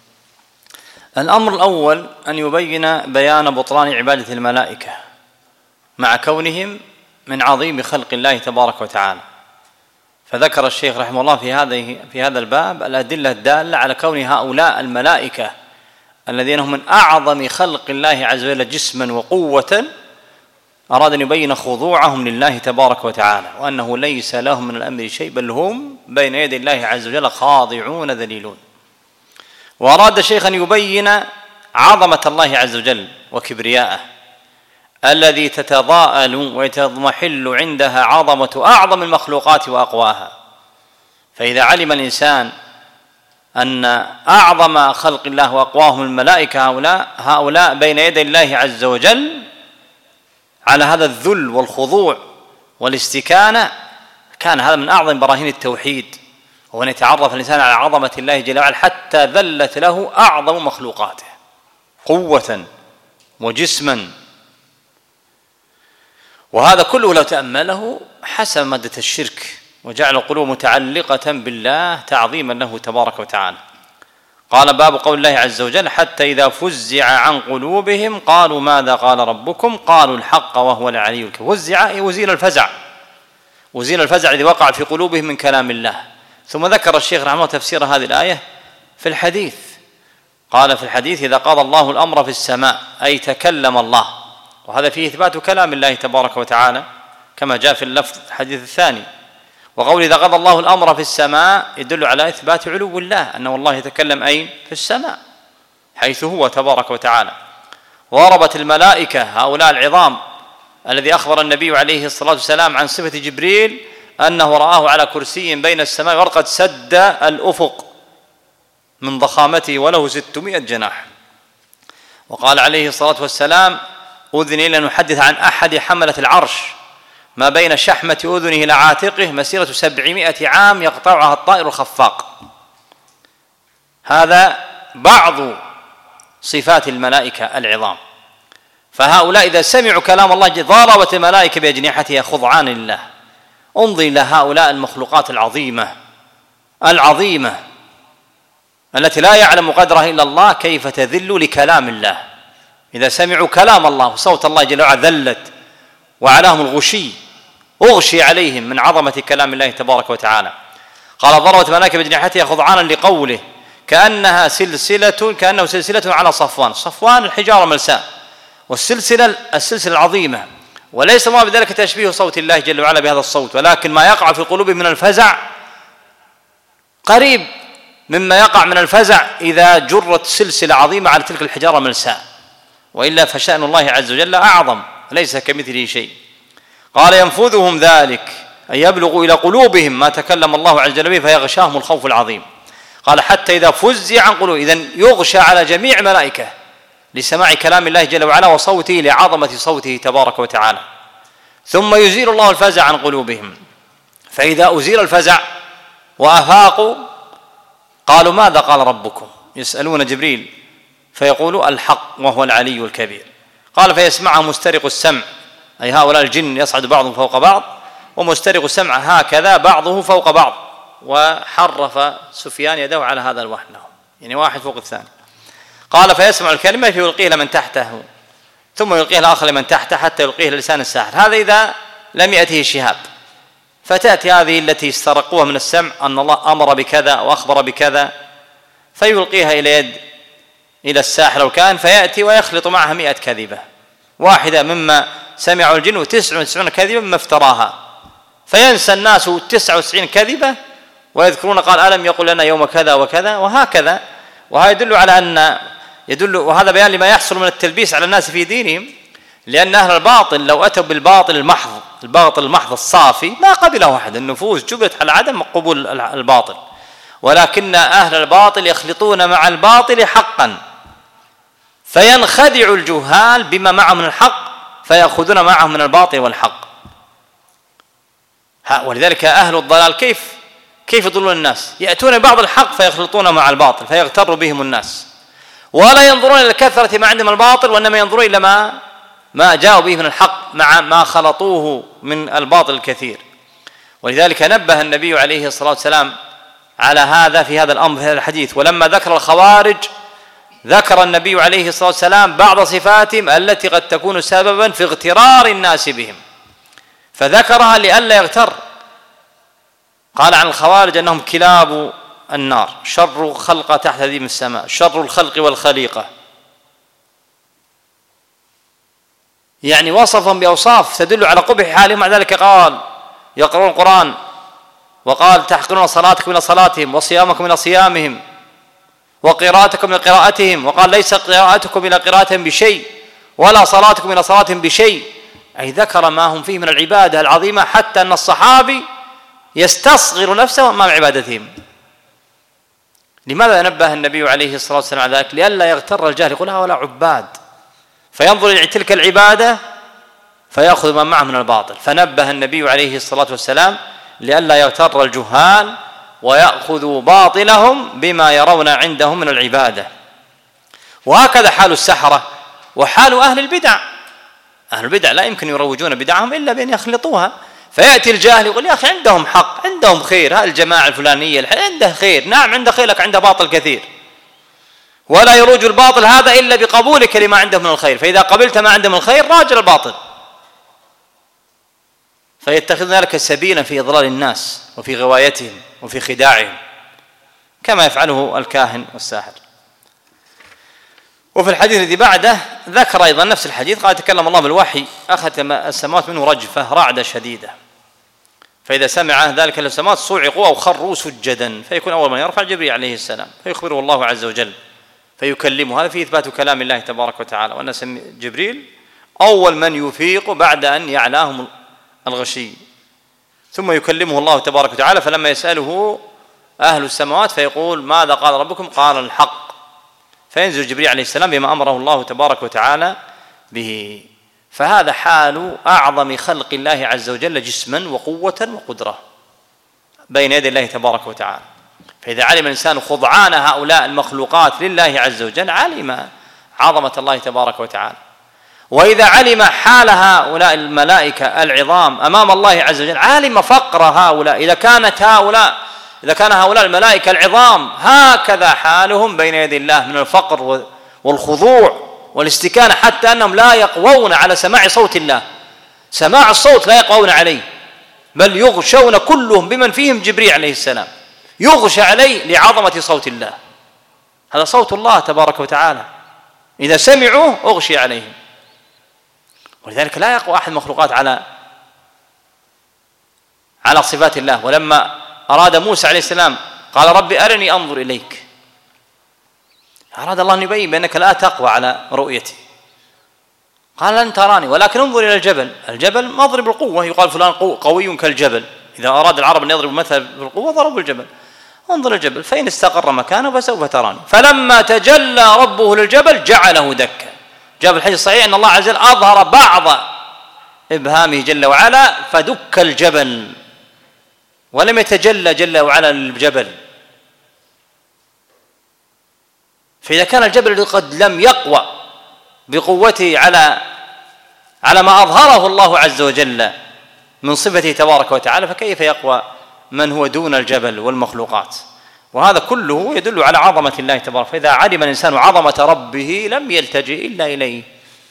الأمر الأول أن يبين بيان بطلان عبادة الملائكة مع كونهم من عظيم خلق الله تبارك وتعالى، فذكر الشيخ رحمه الله في هذه في هذا الباب الأدلة الدالة على كون هؤلاء الملائكة الذين هم من أعظم خلق الله عز وجل جسما وقوة، أراد أن يبين خضوعهم لله تبارك وتعالى، وأنه ليس لهم من الأمر شيء بل هم بين يدي الله عز وجل خاضعون ذليلون. وأراد الشيخ أن يبين عظمة الله عز وجل وكبرياءه الذي تتضاءل ويتضمحل عندها عظمة أعظم المخلوقات وأقواها. فإذا علم الإنسان أن أعظم خلق الله وأقواهم الملائكة هؤلاء هؤلاء بين يدي الله عز وجل على هذا الذل والخضوع والاستكانة، كان هذا من أعظم براهين التوحيد، وأن يتعرف الإنسان على عظمة الله جل وعلا حتى ذلت له أعظم مخلوقاته قوة وجسما. وهذا كله لو تأمله حسب مادة الشرك وجعل القلوب متعلقة بالله تعظيما له تبارك وتعالى. قال باب قول الله عز وجل: حتى إذا فزع عن قلوبهم قالوا ماذا قال ربكم قالوا الحق وهو العلي الكبير. فزع وزيل الفزع، وزيل الفزع الذي وقع في قلوبهم من كلام الله. ثم ذكر الشيخ رحمه الله تفسير هذه الآية في الحديث، قال في الحديث: إذا قضى الله الأمر في السماء أي تكلم الله، وهذا فيه إثبات كلام الله تبارك وتعالى كما جاء في اللفظ الحديث الثاني. وقول إذا قضى الله الأمر في السماء يدل على إثبات علو الله، أنه الله يتكلم أين؟ في السماء حيث هو تبارك وتعالى. وضربت الملائكة هؤلاء العظام الذي أخبر النبي عليه الصلاة والسلام عن صفة جبريل أنه رآه على كرسي بين السماء والأرض قد سد الأفق من ضخامته وله ستمائة جناح. وقال عليه الصلاة والسلام: أذن إلى أن نحدث عن أحد حملة العرش ما بين شحمة أذنه إلى عاتقه مسيرة سبعمائة عام يقطعها الطائر الخفاق. هذا بعض صفات الملائكة العظام. فهؤلاء إذا سمعوا كلام الله ضربت الملائكة بأجنحتها خضعان لله. انظر إلى هؤلاء المخلوقات العظيمة العظيمة التي لا يعلم قدرها إلا الله كيف تذل لكلام الله. إذا سمعوا كلام الله وصوت الله جل وعلا ذلت وعلاهم الغشي، أغشي عليهم من عظمة كلام الله تبارك وتعالى. قال: ضربت الملائكة بأجنحتها خضعانا لقوله كأنها سلسلة كأنه سلسلة على صفوان. صفوان الحجارة ملساء، والسلسلة السلسلة العظيمة، وليس ما بذلك تشبيه صوت الله جل وعلا بهذا الصوت، ولكن ما يقع في قلوبهم من الفزع قريب مما يقع من الفزع إذا جرت سلسلة عظيمة على تلك الحجارة ملساء، وإلا فشأن الله عز وجل أعظم، ليس كمثله شيء. قال ينفذهم ذلك أن يبلغوا إلى قلوبهم ما تكلم الله عز وجل به فيغشاهم الخوف العظيم. قال حتى إذا فزع عن قلوبهم، إذن يغشى على جميع ملائكة لسماع كلام الله جل وعلا وصوته لعظمة صوته تبارك وتعالى، ثم يزيل الله الفزع عن قلوبهم. فإذا أزيل الفزع وأفاقوا قالوا ماذا قال ربكم؟ يسألون جبريل فيقول الحق وهو العلي الكبير. قال فيسمعها مسترق السمع، أي هؤلاء الجن يصعد بعضهم فوق بعض، ومسترق السمع هكذا بعضه فوق بعض، وحرف سفيان يده على هذا الوحن، يعني واحد فوق الثاني. قال فيسمع الكلمة فيلقيه لمن تحته، ثم يلقيه الآخر لمن تحته حتى يلقيه لسان الساحر. هذا إذا لم يأته شهاب. فتأتي هذه التي استرقوها من السمع أن الله أمر بكذا وأخبر بكذا، فيلقيها إلى يد إلى الساحر أو كان، فيأتي ويخلط معها مئة كذبة، واحدة مما سمعوا الجن وتسع وتسعون كذبة مما افتراها، فينسى الناس تسع وتسعين كذبة ويذكرون قال ألم يقل لنا يوم كذا وكذا، وهكذا. وهذا يدل على أن يدل وهذا بيان لما يحصل من التلبيس على الناس في دينهم، لأن أهل الباطل لو أتوا بالباطل المحض الباطل المحض الصافي ما قبله أحد، النفوس جبلت على عدم قبول الباطل، ولكن أهل الباطل يخلطون مع الباطل حقا، فينخدع الجهال بما معهم من الحق فيأخذون معهم من الباطل والحق. ولذلك أهل الضلال كيف كيف يضلون الناس؟ يأتون بعض الحق فيخلطون مع الباطل فيغتر بهم الناس، ولا ينظرون إلى كثرة ما عندهم الباطل، وإنما ينظرون إلى ما ما جاءوا به من الحق مع ما خلطوه من الباطل الكثير. ولذلك نبه النبي عليه الصلاة والسلام على هذا في هذا الأمر في هذا الحديث. ولما ذكر الخوارج ذكر النبي عليه الصلاة والسلام بعض صفاتهم التي قد تكون سببا في اغترار الناس بهم، فذكرها لئلا يغتر. قال عن الخوارج أنهم كلاب النار، شر خلق تحت ذيم السماء، شر الخلق والخليقة، يعني وصفهم بأوصاف تدل على قبح حالهم. مع ذلك قال يقرؤون القرآن وقال تحقرون صلاتكم إلى صلاتهم وصيامكم إلى صيامهم وقراءتكم إلى قراءتهم، وقال ليس قراءتكم إلى قراءتهم بشيء ولا صلاتكم إلى صلاتهم بشيء، أي ذكر ما هم فيه من العبادة العظيمة حتى أن الصحابي يستصغر نفسه أمام عبادتهم. لماذا نبه النبي عليه الصلاة والسلام على ذلك؟ لئلا يغتر الجاهل يقول هؤلاء عباد، فينظر إلى تلك العبادة فيأخذ ما معه من الباطل. فنبه النبي عليه الصلاة والسلام لئلا يغتر الجهال ويأخذوا باطلهم بما يرون عندهم من العبادة. وهكذا حال السحرة وحال أهل البدع. أهل البدع لا يمكن يروجون بدعهم إلا بأن يخلطوها، فيأتي الجاهل يقول يا أخي عندهم حق، عندهم خير، هذه الجماعة الفلانية عنده خير، نعم عنده خير لك عنده باطل كثير، ولا يروج الباطل هذا إلا بقبولك لما عنده من الخير، فإذا قبلت ما عنده من الخير راجل الباطل، فيتخذ ذلك سبيلا في إضلال الناس وفي غوايتهم وفي خداعهم كما يفعله الكاهن والساحر. وفي الحديث الذي بعده ذكر أيضا نفس الحديث، قال تكلم الله بالوحي أخذت السماوات منه رجفة رعدة شديدة، فإذا سمع ذلك السماوات صعقوا أو خروا سجدا، فيكون أول من يرفع جبريل عليه السلام فيخبره الله عز وجل فيكلمه. هذا فيه إثبات كلام الله تبارك وتعالى، وأن جبريل أول من يفيق بعد أن يعلاهم الغشي، ثم يكلمه الله تبارك وتعالى. فلما يسأله أهل السماوات فيقول ماذا قال ربكم؟ قال الحق، فينزل جبريل عليه السلام بما أمره الله تبارك وتعالى به. فهذا حال أعظم خلق الله عز وجل جسما وقوة وقدرة بين يدي الله تبارك وتعالى. فإذا علم الإنسان خضعان هؤلاء المخلوقات لله عز وجل علم عظمة الله تبارك وتعالى. وإذا علم حال هؤلاء الملائكة العظام أمام الله عز وجل علم فقر هؤلاء. إذا كانت هؤلاء إذا كان هؤلاء الملائكة العظام هكذا حالهم بين يدي الله من الفقر والخضوع والاستكانة، حتى أنهم لا يقوون على سماع صوت الله، سماع الصوت لا يقوون عليه، بل يغشون كلهم بمن فيهم جبريل عليه السلام، يغشى عليه لعظمة صوت الله. هذا صوت الله تبارك وتعالى، إذا سمعوه أغشي عليهم. ولذلك لا يقوى أحد المخلوقات على على صفات الله. ولما أراد موسى عليه السلام قال ربي أرني أنظر إليك، أراد الله أن يبين بأنك لا تقوى على رؤيتي، قال لن تراني ولكن انظر إلى الجبل. الجبل مضرب القوة، يقال فلان قوي كالجبل، إذا أراد العرب أن يضربوا مثل بالقوة ضربوا الجبل. انظر الجبل فإن استقر مكانه فسوف تراني. فلما تجلى ربه للجبل جعله دكا. جاء في الحديث الصحيح أن الله عز وجل أظهر بعض إبهامه جل وعلا فدك الجبل، ولم يتجلى جل وعلا للجبل. فإذا كان الجبل قد لم يقوى بقوته على على ما أظهره الله عز وجل من صفته تبارك وتعالى، فكيف يقوى من هو دون الجبل والمخلوقات؟ وهذا كله يدل على عظمة الله تبارك. فإذا علم الإنسان عظمة ربه لم يلتجئ إلا إليه،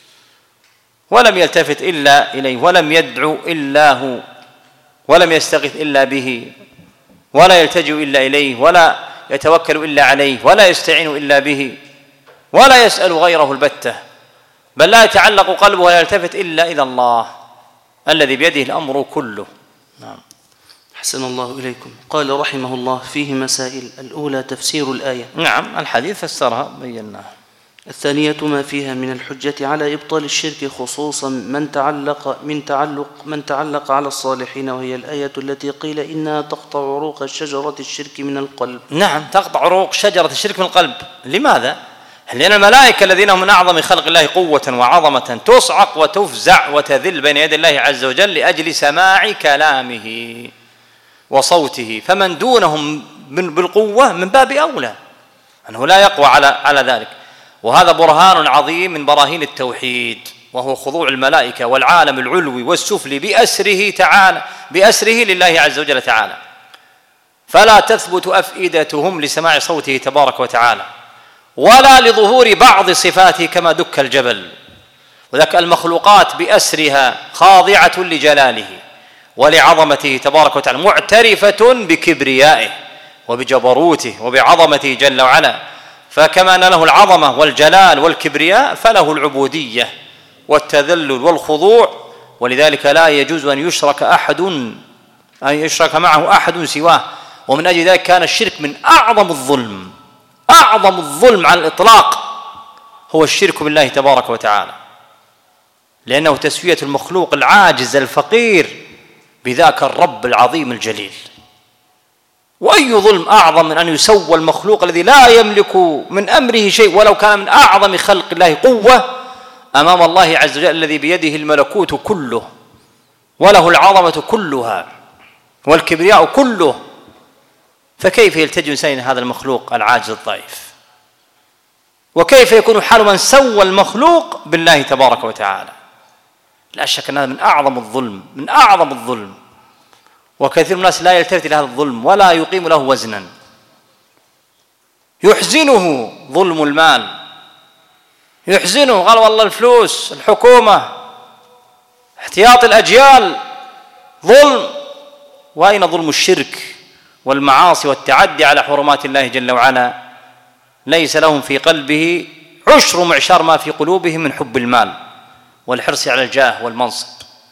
ولم يلتفت إلا إليه، ولم يدعو إلا هو، ولم يستغيث إلا به، ولا يلتجئ إلا إليه، ولا يتوكل إلا عليه، ولا يستعين إلا به، ولا يسأل غيره البتة، بل لا يتعلق قلبه ولا يلتفت إلا إلى الله الذي بيده الأمر كله. نعم. أحسن الله إليكم. قال رحمه الله فيه مسائل. الأولى تفسير الآية. نعم، الحديث فسرها بيناه. الثانية ما فيها من الحجة على إبطال الشرك، خصوصا من تعلق من تعلق من تعلق على الصالحين، وهي الآية التي قيل إنها تقطع عروق شجرة الشرك من القلب. نعم، تقطع عروق شجرة الشرك من القلب. لماذا؟ لأن الملائكة الذين هم من أعظم خلق الله قوة وعظمة تصعق وتفزع وتذل بين يدي الله عز وجل لأجل سماع كلامه وصوته، فمن دونهم من بالقوة من باب أولى أنه لا يقوى على على ذلك. وهذا برهان عظيم من براهين التوحيد، وهو خضوع الملائكة والعالم العلوي والسفلي بأسره تعالى بأسره لله عز وجل تعالى، فلا تثبت أفئدتهم لسماع صوته تبارك وتعالى ولا لظهور بعض صفاته كما دك الجبل. وذاك المخلوقات بأسرها خاضعة لجلاله ولعظمته تبارك وتعالى، معترفة بكبريائه وبجبروته وبعظمته جل وعلا. فكما أن له العظمة والجلال والكبرياء فله العبودية والتذلل والخضوع. ولذلك لا يجوز أن يشرك أحد أن يشرك معه أحد سواه. ومن أجل ذلك كان الشرك من أعظم الظلم، أعظم الظلم على الإطلاق هو الشرك بالله تبارك وتعالى، لأنه تسوية المخلوق العاجز الفقير بذاك الرب العظيم الجليل. وأي ظلم أعظم من أن يسوى المخلوق الذي لا يملك من أمره شيء ولو كان من أعظم خلق الله قوة أمام الله عز وجل الذي بيده الملكوت كله وله العظمة كلها والكبرياء كله. فكيف يلتجئ الإنسان إلى هذا المخلوق العاجز الضعيف؟ وكيف يكون حال من سوى المخلوق بالله تبارك وتعالى؟ لا شك أن هذا من أعظم الظلم، من أعظم الظلم. وكثير من الناس لا يلتفت إلى هذا الظلم ولا يقيم له وزنا. يحزنه ظلم المال، يحزنه قال والله الفلوس، الحكومة، احتياط الأجيال ظلم. وأين ظلم الشرك والمعاصي والتعدي على حرمات الله جل وعلا؟ ليس لهم في قلبه عشر معشار ما في قلوبهم من حب المال والحرص على الجاه والمنصب.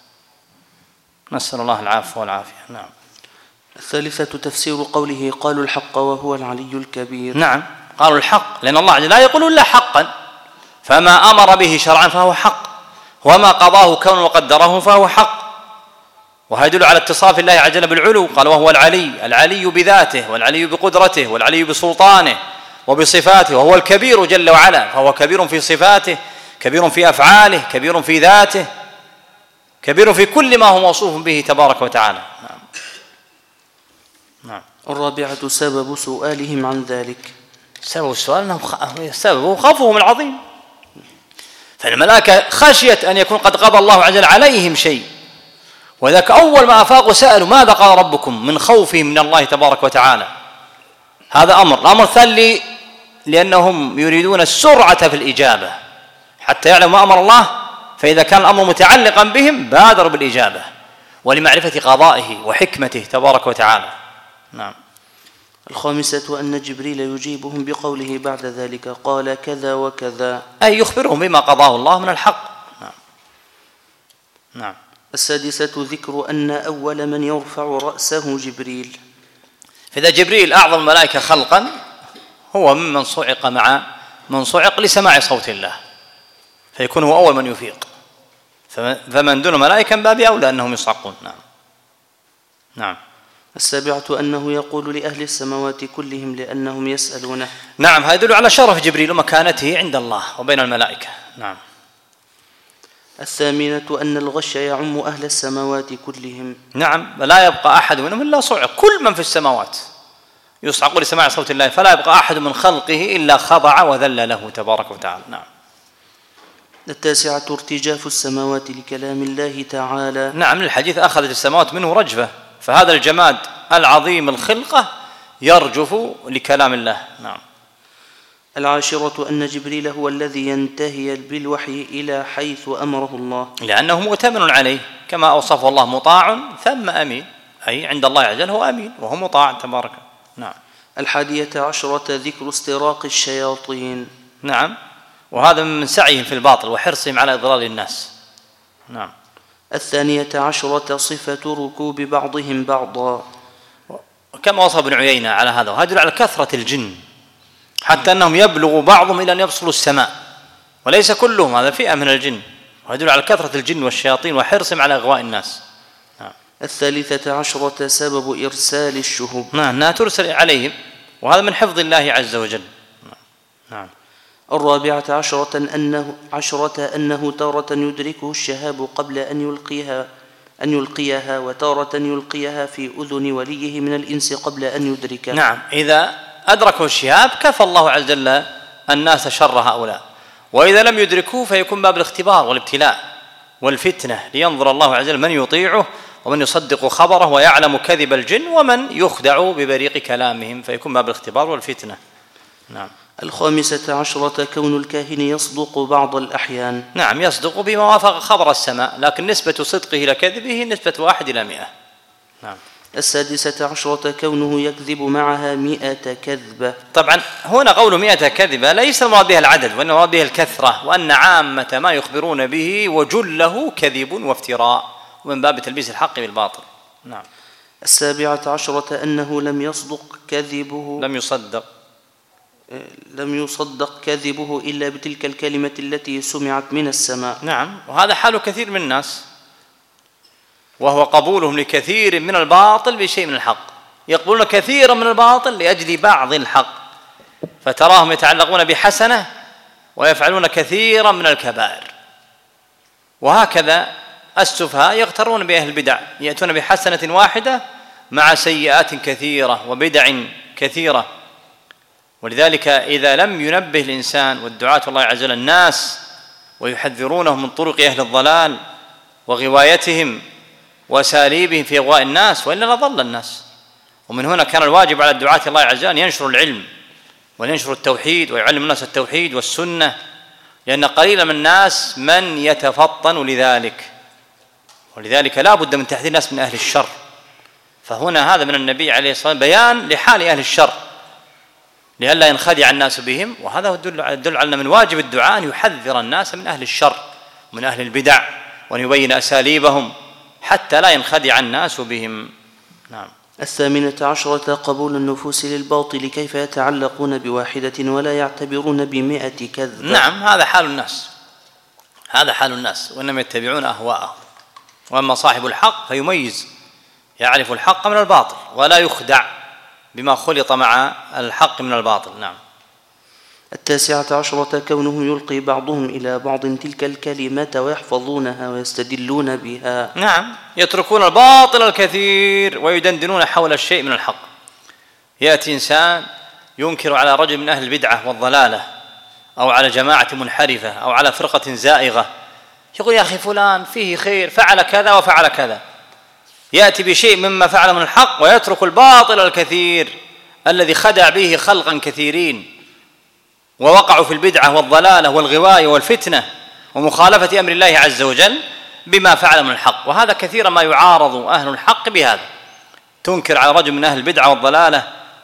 نسأل الله العافية والعافية. نعم. الثالثة تفسير قوله قالوا الحق وهو العلي الكبير. نعم، قالوا الحق لأن الله لا يقول إلا حقا، فما أمر به شرعا فهو حق، وما قضاه كون وقدره فهو حق. وهذا يدل على اتصاف الله عز وجل بالعلو، قال وهو العلي، العلي بذاته والعلي بقدرته والعلي بسلطانه وبصفاته، وهو الكبير جل وعلا، فهو كبير في صفاته، كبير في أفعاله، كبير في ذاته، كبير في كل ما هو موصوف به تبارك وتعالى. نعم. نعم. الرابعة سبب سؤالهم عن ذلك. سبب السؤال أنه سببه خوفهم العظيم، فالملائكة خشيت أن يكون قد قضى الله عز وجل عليهم شيء، وذاك أول ما أفاقوا سألوا ماذا قال ربكم، من خوفهم من الله تبارك وتعالى. هذا أمر. الأمر الثاني لأنهم يريدون السرعة في الإجابة حتى يعلموا ما أمر الله، فإذا كان الأمر متعلقا بهم بادروا بالإجابة ولمعرفة قضائه وحكمته تبارك وتعالى. نعم. الخامسة أن جبريل يجيبهم بقوله بعد ذلك قال كذا وكذا، أي يخبرهم بما قضاه الله من الحق. نعم. نعم. السادسة ذكر أن أول من يرفع رأسه جبريل، فإذا جبريل أعظم الملائكة خلقا هو ممن صعق مع من صعق لسماع صوت الله، فيكون هو أول من يفيق، فمن دون ملائكة باب أولى أنهم يصعقون. نعم. نعم. السابعة أنه يقول لأهل السماوات كلهم لأنهم يسألونه. نعم، هذا يدل على شرف جبريل ومكانته عند الله وبين الملائكة. نعم. الثامنة أن الغش يعم أهل السماوات كلهم. نعم، لا يبقى أحد منهم إلا صعق، كل من في السماوات يصعق لسماع صوت الله، فلا يبقى أحد من خلقه إلا خضع وذل له تبارك وتعالى. نعم. التاسعة ارتجاف السماوات لكلام الله تعالى. نعم، الحديث أخذت السماوات منه رجفة، فهذا الجماد العظيم الخلقة يرجف لكلام الله. نعم. العاشرة أن جبريل هو الذي ينتهي بالوحي إلى حيث أمره الله، لأنه مؤتمن عليه كما أوصفه الله مطاع ثم أمين، أي عند الله عز وجل هو أمين وهو مطاع تبارك. نعم. الحادية عشرة ذكر استراق الشياطين. نعم، وهذا من سعيهم في الباطل وحرصهم على إضلال الناس. نعم. الثانية عشرة صفة ركوب بعضهم بعضا، كما وصف ابن عيينة على هذا، وهذا يدل على كثرة الجن حتى أنهم يبلغوا بعضهم إلى أن يبصروا السماء، وليس كلهم، هذا فئة من الجن، وهذا يدل على كثرة الجن والشياطين وحرصهم على إغواء الناس. نعم. الثالثة عشرة سبب إرسال الشهب، نعم، أنها ترسل عليهم، وهذا من حفظ الله عز وجل. نعم. الرابعة عشرة أنه عشرة أنه تارة يدركه الشهاب قبل أن يلقيها أن يلقيها وتارة يلقيها في أذن وليه من الإنس قبل أن يدركها. نعم، إذا أدركه الشهاب كفى الله عز وجل الناس شر هؤلاء، وإذا لم يدركوه فيكون باب الاختبار والابتلاء والفتنة، لينظر الله عز وجل من يطيعه ومن يصدق خبره ويعلم كذب الجن ومن يخدع ببريق كلامهم، فيكون باب الاختبار والفتنة. نعم. الخامسة عشرة كون الكاهن يصدق بعض الأحيان. نعم، يصدق بما وافق خبر السماء، لكن نسبة صدقه إلى كذبه نسبة واحد إلى مئة. نعم. السادسة عشرة كونه يكذب معها مئة كذبة. طبعا هنا قول مئة كذبة ليس المراد بها العدد، وإنما المراد بها الكثرة، وأن عامة ما يخبرون به وجله كذب وافتراء، ومن باب تلبيس الحق بالباطل. نعم. السابعة عشرة أنه لم يصدق كذبه لم يصدق لم يصدق كذبه إلا بتلك الكلمة التي سمعت من السماء. نعم، وهذا حال كثير من الناس، وهو قبولهم لكثير من الباطل بشيء من الحق، يقبلون كثيرا من الباطل لأجل بعض الحق، فتراهم يتعلقون بحسنة ويفعلون كثيرا من الكبائر. وهكذا السفهاء يغترون بأهل البدع، يأتون بحسنة واحدة مع سيئات كثيرة وبدع كثيرة. ولذلك إذا لم ينبه الإنسان والدعاة الله عز وجل الناس ويحذرونهم من طرق أهل الضلال وغوايتهم وأساليبهم في إغواء الناس، وإلا لضل الناس. ومن هنا كان الواجب على الدعاة الله عز وجل أن ينشروا العلم وأن ينشروا التوحيد ويعلم الناس التوحيد والسنة، لأن قليلا من الناس من يتفطن لذلك، ولذلك لا بد من تحذير الناس من أهل الشر. فهنا هذا من النبي عليه الصلاة والسلام بيان لحال أهل الشر لئلا ينخدع الناس بهم، وهذا يدل على من واجب الدعاء أن يحذر الناس من أهل الشر ومن أهل البدع، وأن يبين أساليبهم حتى لا ينخدع الناس بهم. نعم. الثامنة عشرة قبول النفوس للباطل، كيف يتعلقون بواحدة ولا يعتبرون بمئة كذب. نعم، هذا حال الناس، هذا حال الناس، وإنما يتبعون أهواءهم. وأما صاحب الحق فيميز، يعرف الحق من الباطل ولا يخدع بما خلط مع الحق من الباطل. نعم. التاسعة عشرة كونهم يلقي بعضهم إلى بعض تلك الكلمات ويحفظونها ويستدلون بها. نعم، يتركون الباطل الكثير ويدندنون حول الشيء من الحق. يأتي إنسان ينكر على رجل من أهل البدعة والضلالة أو على جماعة منحرفة أو على فرقة زائغة، يقول يا أخي فلان فيه خير، فعل كذا وفعل كذا، يأتي بشيء مما فعل من الحق ويترك الباطل الكثير الذي خدع به خلقا كثيرين ووقعوا في البدعة والضلالة والغواية والفتنة ومخالفة أمر الله عز وجل بما فعل من الحق. وهذا كثيرا ما يعارض أهل الحق بهذا، تنكر على رجل من أهل البدعة والضلالة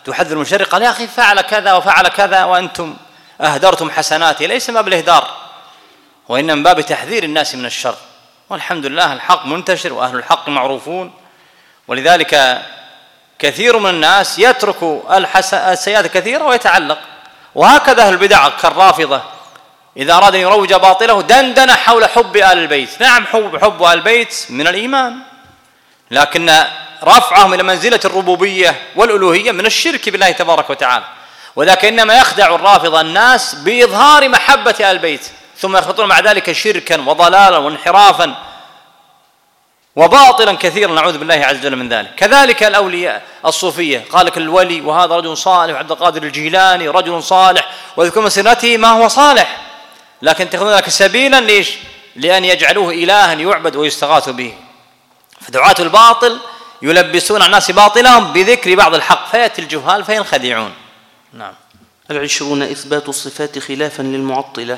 تحذر المشرك، قال يا أخي فعل كذا وفعل كذا وأنتم أهدرتم حسناته، ليس من باب الإهدار، وإنما من باب تحذير الناس من الشر. والحمد لله الحق منتشر وأهل الحق معروفون، ولذلك كثير من الناس يترك السيئات كثيرة ويتعلق. وهكذا أهل البدع كالرافضة إذا أراد أن يروج باطله دندن حول حب آل البيت. نعم، حب حب آل البيت من الإيمان، لكن رفعهم إلى منزلة الربوبية والألوهية من الشرك بالله تبارك وتعالى. وذاك إنما يخدع الرافضة الناس بإظهار محبة آل البيت، ثم يخلطون مع ذلك شركا وضلالا وانحرافا وباطلا كثيرا، نعوذ بالله عز وجل من ذلك. كذلك الأولياء الصوفية، قال لك الولي وهذا رجل صالح، وعبد القادر الجيلاني رجل صالح، ويذكر من سيرته ما هو صالح، لكن تأخذون ذلك سبيلا ليش؟ لأن يجعلوه إلها يعبد ويستغاث به. فدعاة الباطل يلبسون الناس باطلهم بذكر بعض الحق، فيأتي الجهال فينخدعون. نعم. العشرون إثبات الصفات خلافا للمعطلة،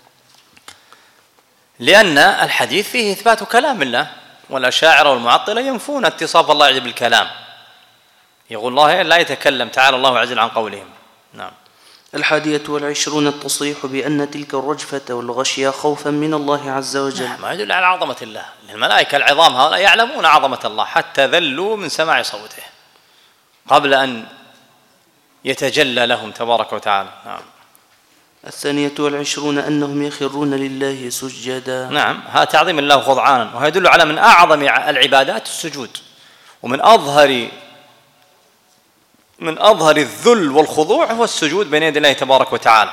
لأن الحديث فيه إثبات كلام الله، والأشاعرة والمعطلة ينفون اتصاف الله عز بالكلام، يقول الله لا يتكلم، تعالى الله عز وجل عن قولهم. نعم. الحادية والعشرون التصريح بأن تلك الرجفة والغشية خوفا من الله عز وجل. نعم، ما يدل على عظمة الله. الملائكة العظام هؤلاء يعلمون عظمة الله حتى ذلوا من سماع صوته قبل أن يتجلى لهم تبارك وتعالى. نعم. الثانية والعشرون أنهم يخرون لله سجدا. نعم، هذا تعظيم الله خضعانا، وهذا يدل على من أعظم العبادات السجود، ومن أظهر من أظهر الذل والخضوع هو السجود بين يدي الله تبارك وتعالى،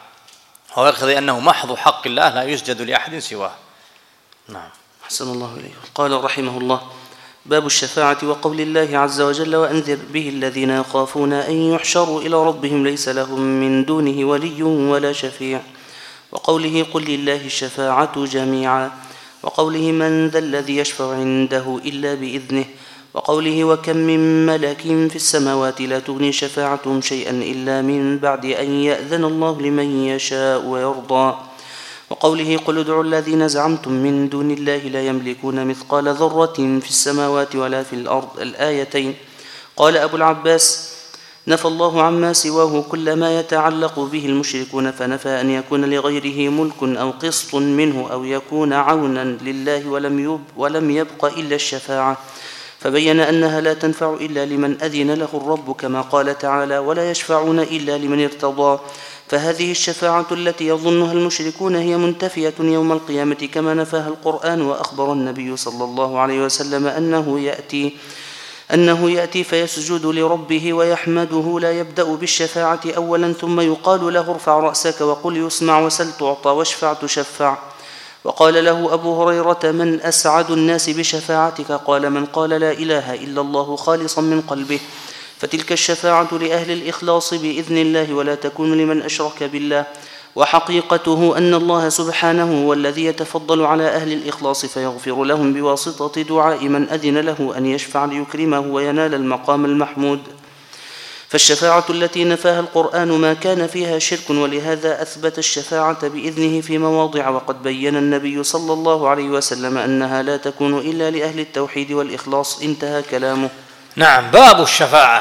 هو يقتضي أنه محض حق الله لا يسجد لأحد سواه. نعم. أحسن الله إليه. قال رحمه الله: باب الشفاعة وقول الله عز وجل: وأنذر به الذين يخافون أن يحشروا إلى ربهم ليس لهم من دونه ولي ولا شفيع، وقوله: قل لله الشفاعة جميعا، وقوله: من ذا الذي يشفع عنده إلا بإذنه، وقوله: وكم من ملك في السماوات لا تغني شفاعتهم شيئا إلا من بعد أن يأذن الله لمن يشاء ويرضى، وقوله: قل ادعوا الذين زعمتم من دون الله لا يملكون مثقال ذرة في السماوات ولا في الأرض، الآيتين. قال أبو العباس: نفى الله عما سواه كل ما يتعلق به المشركون، فنفى أن يكون لغيره ملك أو قسط منه أو يكون عونا لله، ولم يب ولم يبق إلا الشفاعة، فبين أنها لا تنفع إلا لمن أذن له الرب، كما قال تعالى: ولا يشفعون إلا لمن ارتضى. فهذه الشفاعة التي يظنها المشركون هي منتفية يوم القيامة، كما نفاها القرآن. وأخبر النبي صلى الله عليه وسلم أنه يأتي أنه يأتي فيسجد لربه ويحمده، لا يبدأ بالشفاعة أولا، ثم يقال له: ارفع رأسك وقل يسمع، وسل تعطى، واشفع تشفع. وقال له أبو هريرة: من أسعد الناس بشفاعتك؟ قال: من قال لا إله إلا الله خالصا من قلبه. فتلك الشفاعة لأهل الإخلاص بإذن الله، ولا تكون لمن أشرك بالله. وحقيقته أن الله سبحانه هو الذي يتفضل على أهل الإخلاص فيغفر لهم بواسطة دعاء من أذن له أن يشفع ليكرمه وينال المقام المحمود. فالشفاعة التي نفاها القرآن ما كان فيها شرك، ولهذا أثبت الشفاعة بإذنه في مواضع، وقد بين النبي صلى الله عليه وسلم أنها لا تكون إلا لأهل التوحيد والإخلاص. انتهى كلامه. نعم. باب الشفاعة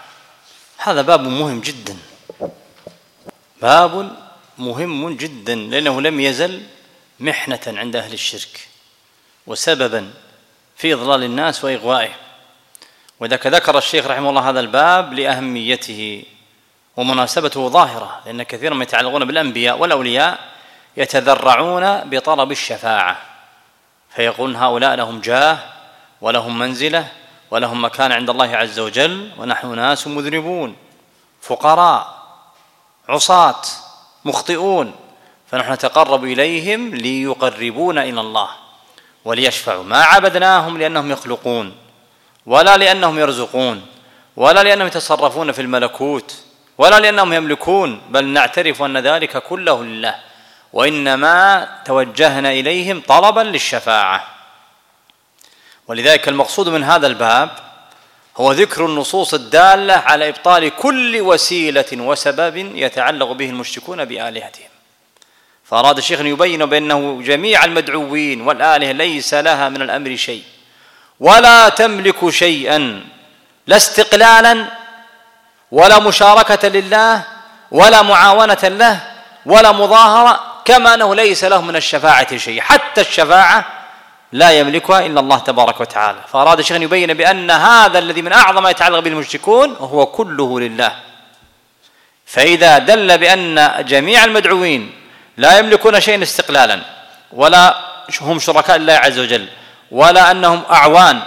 هذا باب مهم جدا، باب مهم جدا، لأنه لم يزل محنة عند أهل الشرك وسببا في إضلال الناس وإغوائهم. وذاك ذكر الشيخ رحمه الله هذا الباب لأهميته ومناسبته ظاهرة، لأن كثيرا من يتعلقون بالأنبياء والأولياء يتذرعون بطلب الشفاعة، فيقولون هؤلاء لهم جاه ولهم منزلة ولهم مكان عند الله عز وجل، ونحن ناس مذنبون فقراء عصاة مخطئون، فنحن نتقرب إليهم ليقربونا إلى الله وليشفعوا. ما عبدناهم لأنهم يخلقون، ولا لأنهم يرزقون، ولا لأنهم يتصرفون في الملكوت، ولا لأنهم يملكون، بل نعترف أن ذلك كله لله، وإنما توجهنا إليهم طلبا للشفاعة. ولذلك المقصود من هذا الباب هو ذكر النصوص الدالة على إبطال كل وسيلة وسبب يتعلق به المشركون بآلهتهم. فأراد الشيخ أن يبين بأنه جميع المدعوين والآلهة ليس لها من الأمر شيء، ولا تملك شيئا، لا استقلالا ولا مشاركة لله ولا معاونة له ولا مظاهرة، كما أنه ليس له من الشفاعة شيء، حتى الشفاعة لا يملكها إلا الله تبارك وتعالى. فأراد الشيخ أن يبين بأن هذا الذي من أعظم ما يتعلق به المشركون هو كله لله. فإذا دل بأن جميع المدعوين لا يملكون شيئا استقلالا، ولا هم شركاء لله عز وجل، ولا أنهم أعوان،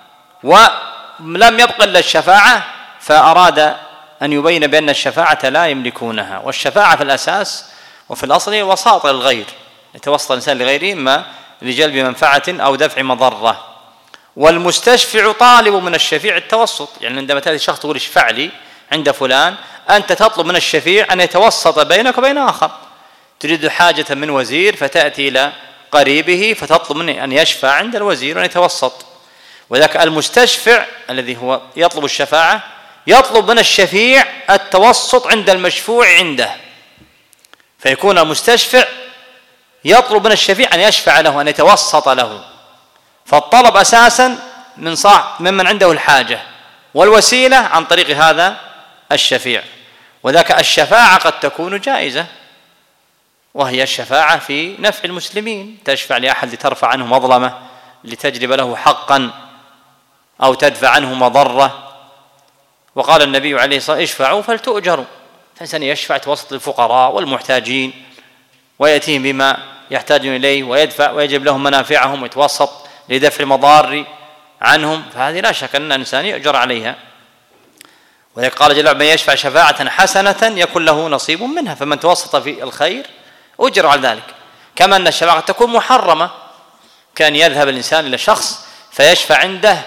ولم يبق إلا الشفاعة، فأراد أن يبين بأن الشفاعة لا يملكونها. والشفاعة في الأساس وفي الأصل هي وساطة للغير، يتوسط الإنسان لغيره إما لجلب منفعة أو دفع مضرة. والمستشفع طالب من الشفيع التوسط، يعني عندما تأتي شخص تقول اشفع لي عند فلان، أنت تطلب من الشفيع أن يتوسط بينك وبين آخر. تريد حاجة من وزير فتأتي إلى قريبه فتطلب منه أن يشفع عند الوزير وأن يتوسط. وذاك المستشفع الذي هو يطلب الشفاعة يطلب من الشفيع التوسط عند المشفوع عنده، فيكون المستشفع يطلب من الشفيع أن يشفع له، أن يتوسط له. فالطلب أساسا من صاح ممن عنده الحاجة، والوسيلة عن طريق هذا الشفيع. وذاك الشفاعة قد تكون جائزة، وهي الشفاعة في نفع المسلمين، تشفع لأحد لترفع عنه مظلمة، لتجلب له حقا، أو تدفع عنه مضرة. وقال النبي عليه الصلاة والسلام اشفعوا فلتؤجروا، فإنسان يشفع توسط الفقراء والمحتاجين ويأتيهم بما يحتاجون إليه ويدفع ويجب لهم منافعهم ويتوسط لدفع المضار عنهم، فهذه لا شك أن الإنسان يؤجر عليها. وذلك قال جل وعلا من يشفع شفاعة حسنة يكن له نصيب منها، فمن توسط في الخير أجر على ذلك. كما أن الشفاعة تكون محرمة، كان يذهب الإنسان إلى شخص فيشفع عنده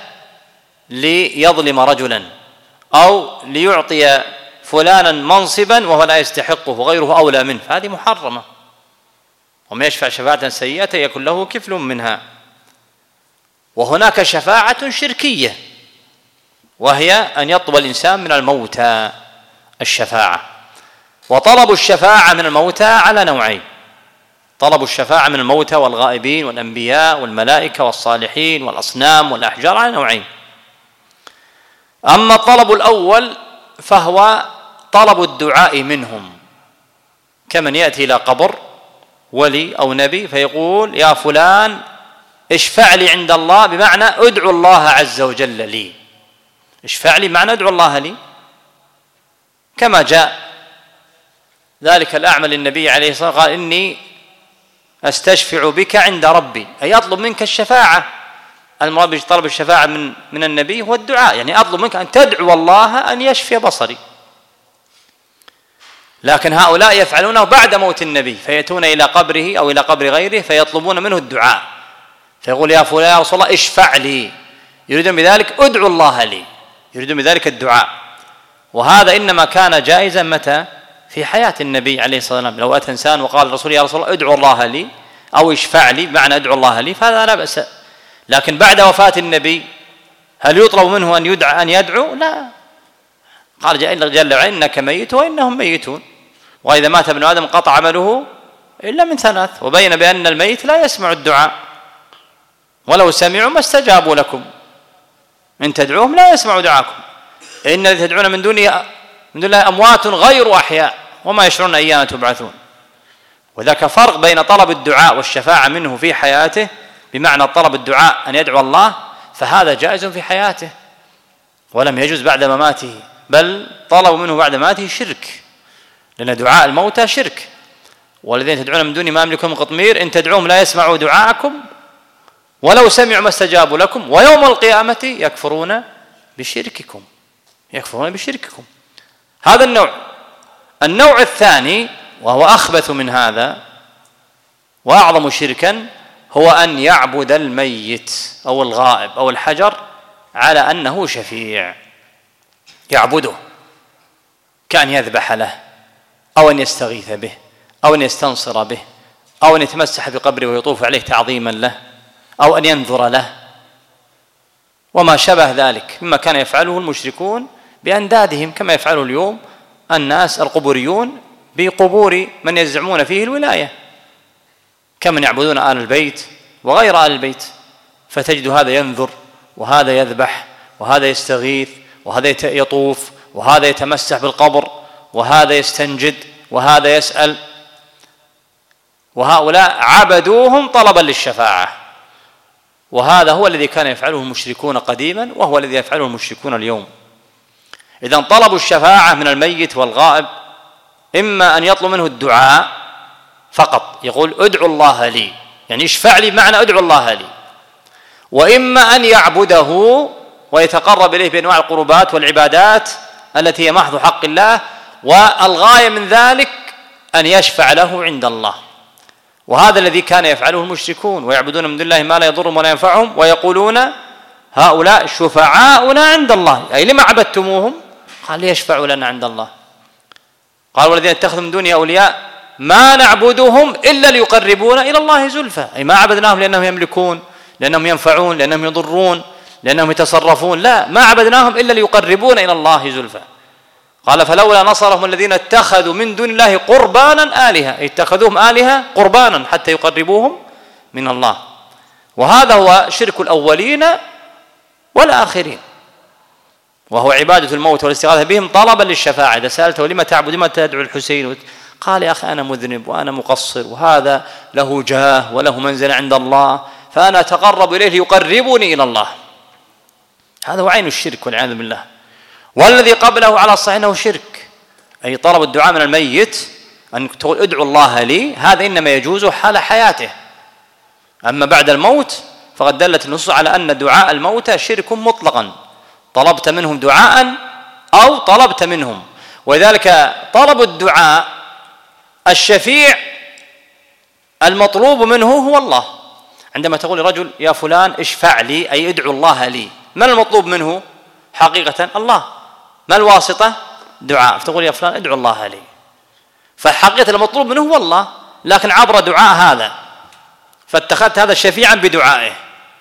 ليظلم رجلا أو ليعطي فلانا منصبا وهو لا يستحقه وغيره أولى منه، فهذه محرمة. ومن يشفع شفاعة سيئة يكن له كفل منها. وهناك شفاعة شركية، وهي أن يطلب الإنسان من الموتى الشفاعة. وطلب الشفاعة من الموتى على نوعين: طلب الشفاعة من الموتى والغائبين والأنبياء والملائكة والصالحين والأصنام والأحجار على نوعين. أما الطلب الأول فهو طلب الدعاء منهم، كمن يأتي إلى قبر ولي أو نبي فيقول يا فلان اشفع لي عند الله، بمعنى ادعو الله عز وجل لي. اشفع لي معنى ادعو الله لي، كما جاء ذلك الأعمى للنبي عليه الصلاة والسلام قال إني أستشفع بك عند ربي، أي أطلب منك الشفاعة. المراد بطلب الشفاعة من من النبي هو الدعاء، يعني أطلب منك أن تدعو الله أن يشفي بصري. لكن هؤلاء يفعلونه بعد موت النبي، فيأتون إلى قبره أو إلى قبر غيره فيطلبون منه الدعاء، فيقول يا فلان يا رسول الله اشفع لي، يريدون بذلك ادعو الله لي، يريدون بذلك الدعاء. وهذا إنما كان جائزا متى؟ في حياة النبي عليه الصلاة والسلام. لو أتى إنسان وقال الرسول يا رسول الله ادعو الله لي أو اشفع لي بمعنى ادعو الله لي، فهذا لا بأس. لكن بعد وفاة النبي هل يطلب منه أن يدعى أن يدعو؟ لا. قال جل وعلا إنك ميت وإنهم ميتون، وإذا مات ابن آدم قطع عمله إلا من ثلاث. وبين بأن الميت لا يسمع الدعاء، ولو سمعوا ما استجابوا لكم، إن تدعوهم لا يسمعوا دعاكم، إن الذي تدعون من دونه من دون الله أموات غير أحياء وما يشعرون أيان تبعثون. وذاك فرق بين طلب الدعاء والشفاعة منه في حياته، بمعنى طلب الدعاء أن يدعو الله فهذا جائز في حياته ولم يجوز بعد مماته، بل طلب منه بعد مماته شرك، لأن دعاء الموتى شرك. والذين تدعون من دونه ما يملكون من قطمير إن تدعوهم لا يسمعوا دعاءكم ولو سمعوا ما استجابوا لكم ويوم القيامة يكفرون بشرككم يكفرون بشرككم. هذا النوع. النوع الثاني وهو أخبث من هذا وأعظم شركا هو أن يعبد الميت أو الغائب أو الحجر على أنه شفيع، يعبده كأن يذبح له أو أن يستغيث به أو أن يستنصر به أو أن يتمسح بقبره ويطوف عليه تعظيما له أو أن ينذر له وما شبه ذلك مما كان يفعله المشركون بأندادهم، كما يفعله اليوم الناس القبوريون بقبور من يزعمون فيه الولاية، كمن يعبدون آل البيت وغير آل البيت. فتجد هذا ينذر وهذا يذبح وهذا يستغيث وهذا يطوف وهذا يتمسح بالقبر، وهذا يستنجد، وهذا يسأل، وهؤلاء عبدوهم طلبا للشفاعة. وهذا هو الذي كان يفعله المشركون قديما، وهو الذي يفعله المشركون اليوم. إذن طلبوا الشفاعة من الميت والغائب إما أن يطلب منه الدعاء فقط، يقول ادعو الله لي، يعني اشفع لي بمعنى ادعو الله لي، وإما أن يعبده ويتقرب إليه بأنواع القربات والعبادات التي هي محض حق الله، والغاية من ذلك أن يشفع له عند الله. وهذا الذي كان يفعله المشركون، ويعبدون من دون الله ما لا يضرهم ولا ينفعهم، ويقولون هؤلاء شفعاؤنا عند الله، أي لما عبدتموهم؟ قال ليشفعوا لنا عند الله. قال والذين اتخذوا من دونه أولياء ما نعبدهم إلا ليقربونا إلى الله زلفى، أي ما عبدناهم لأنهم يملكون، لأنهم ينفعون، لأنهم يضرون، لأنهم يتصرفون، لا، ما عبدناهم إلا ليقربونا إلى الله زلفى. قال فلولا نصرهم الذين اتخذوا من دون الله قربانا آلهة، أي اتخذوهم آلهة قربانا حتى يقربوهم من الله. وهذا هو شرك الأولين والآخرين، وهو عبادة الموت والاستغاثة بهم طلبا للشفاعة. إذا سألته لما تعبد، لما تدعو الحسين، قال يا أخي أنا مذنب وأنا مقصر، وهذا له جاه وله منزل عند الله، فأنا أتقرب إليه ليقربني إلى الله. هذا هو عين الشرك والعياذ بالله. والذي قبله على الصحيح أنه شرك، أي طلب الدعاء من الميت، أن تقول ادعو الله لي، هذا إنما يجوز حال حياته، أما بعد الموت فقد دلت النصوص على أن دعاء الموتى شرك مطلقا، طلبت منهم دعاء أو طلبت منهم. ولذلك طلب الدعاء الشفيع المطلوب منه هو الله. عندما تقول لرجل يا فلان اشفع لي، أي ادعو الله لي، من المطلوب منه حقيقة؟ الله. ما الواسطة؟ دعاء، فتقول يا فلان ادعو الله لي، فحقيقة المطلوب منه هو الله، لكن عبر دعاء هذا، فاتخذت هذا شفيعا بدعائه.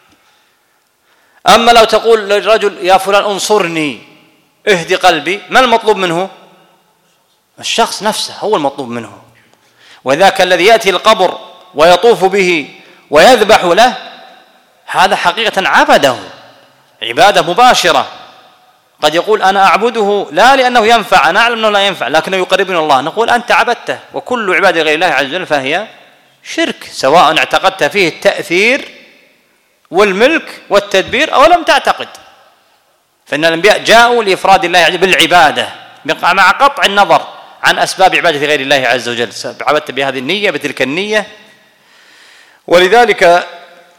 أما لو تقول للرجل يا فلان انصرني اهدي قلبي، ما المطلوب منه؟ الشخص نفسه هو المطلوب منه. وذاك الذي يأتي القبر ويطوف به ويذبح له، هذا حقيقة عبده عبادة مباشرة. قد يقول أنا أعبده لا لأنه ينفع، أنا أعلم أنه لا ينفع، لكنه يقربني الله، نقول أنت عبدته. وكل عبادة غير الله عز وجل فهي شرك، سواء اعتقدت فيه التأثير والملك والتدبير أو لم تعتقد. فإن الأنبياء جاءوا لإفراد الله عز وجل بالعبادة مع قطع النظر عن أسباب عبادة غير الله عز وجل، عبدت بهذه النية بتلك النية. ولذلك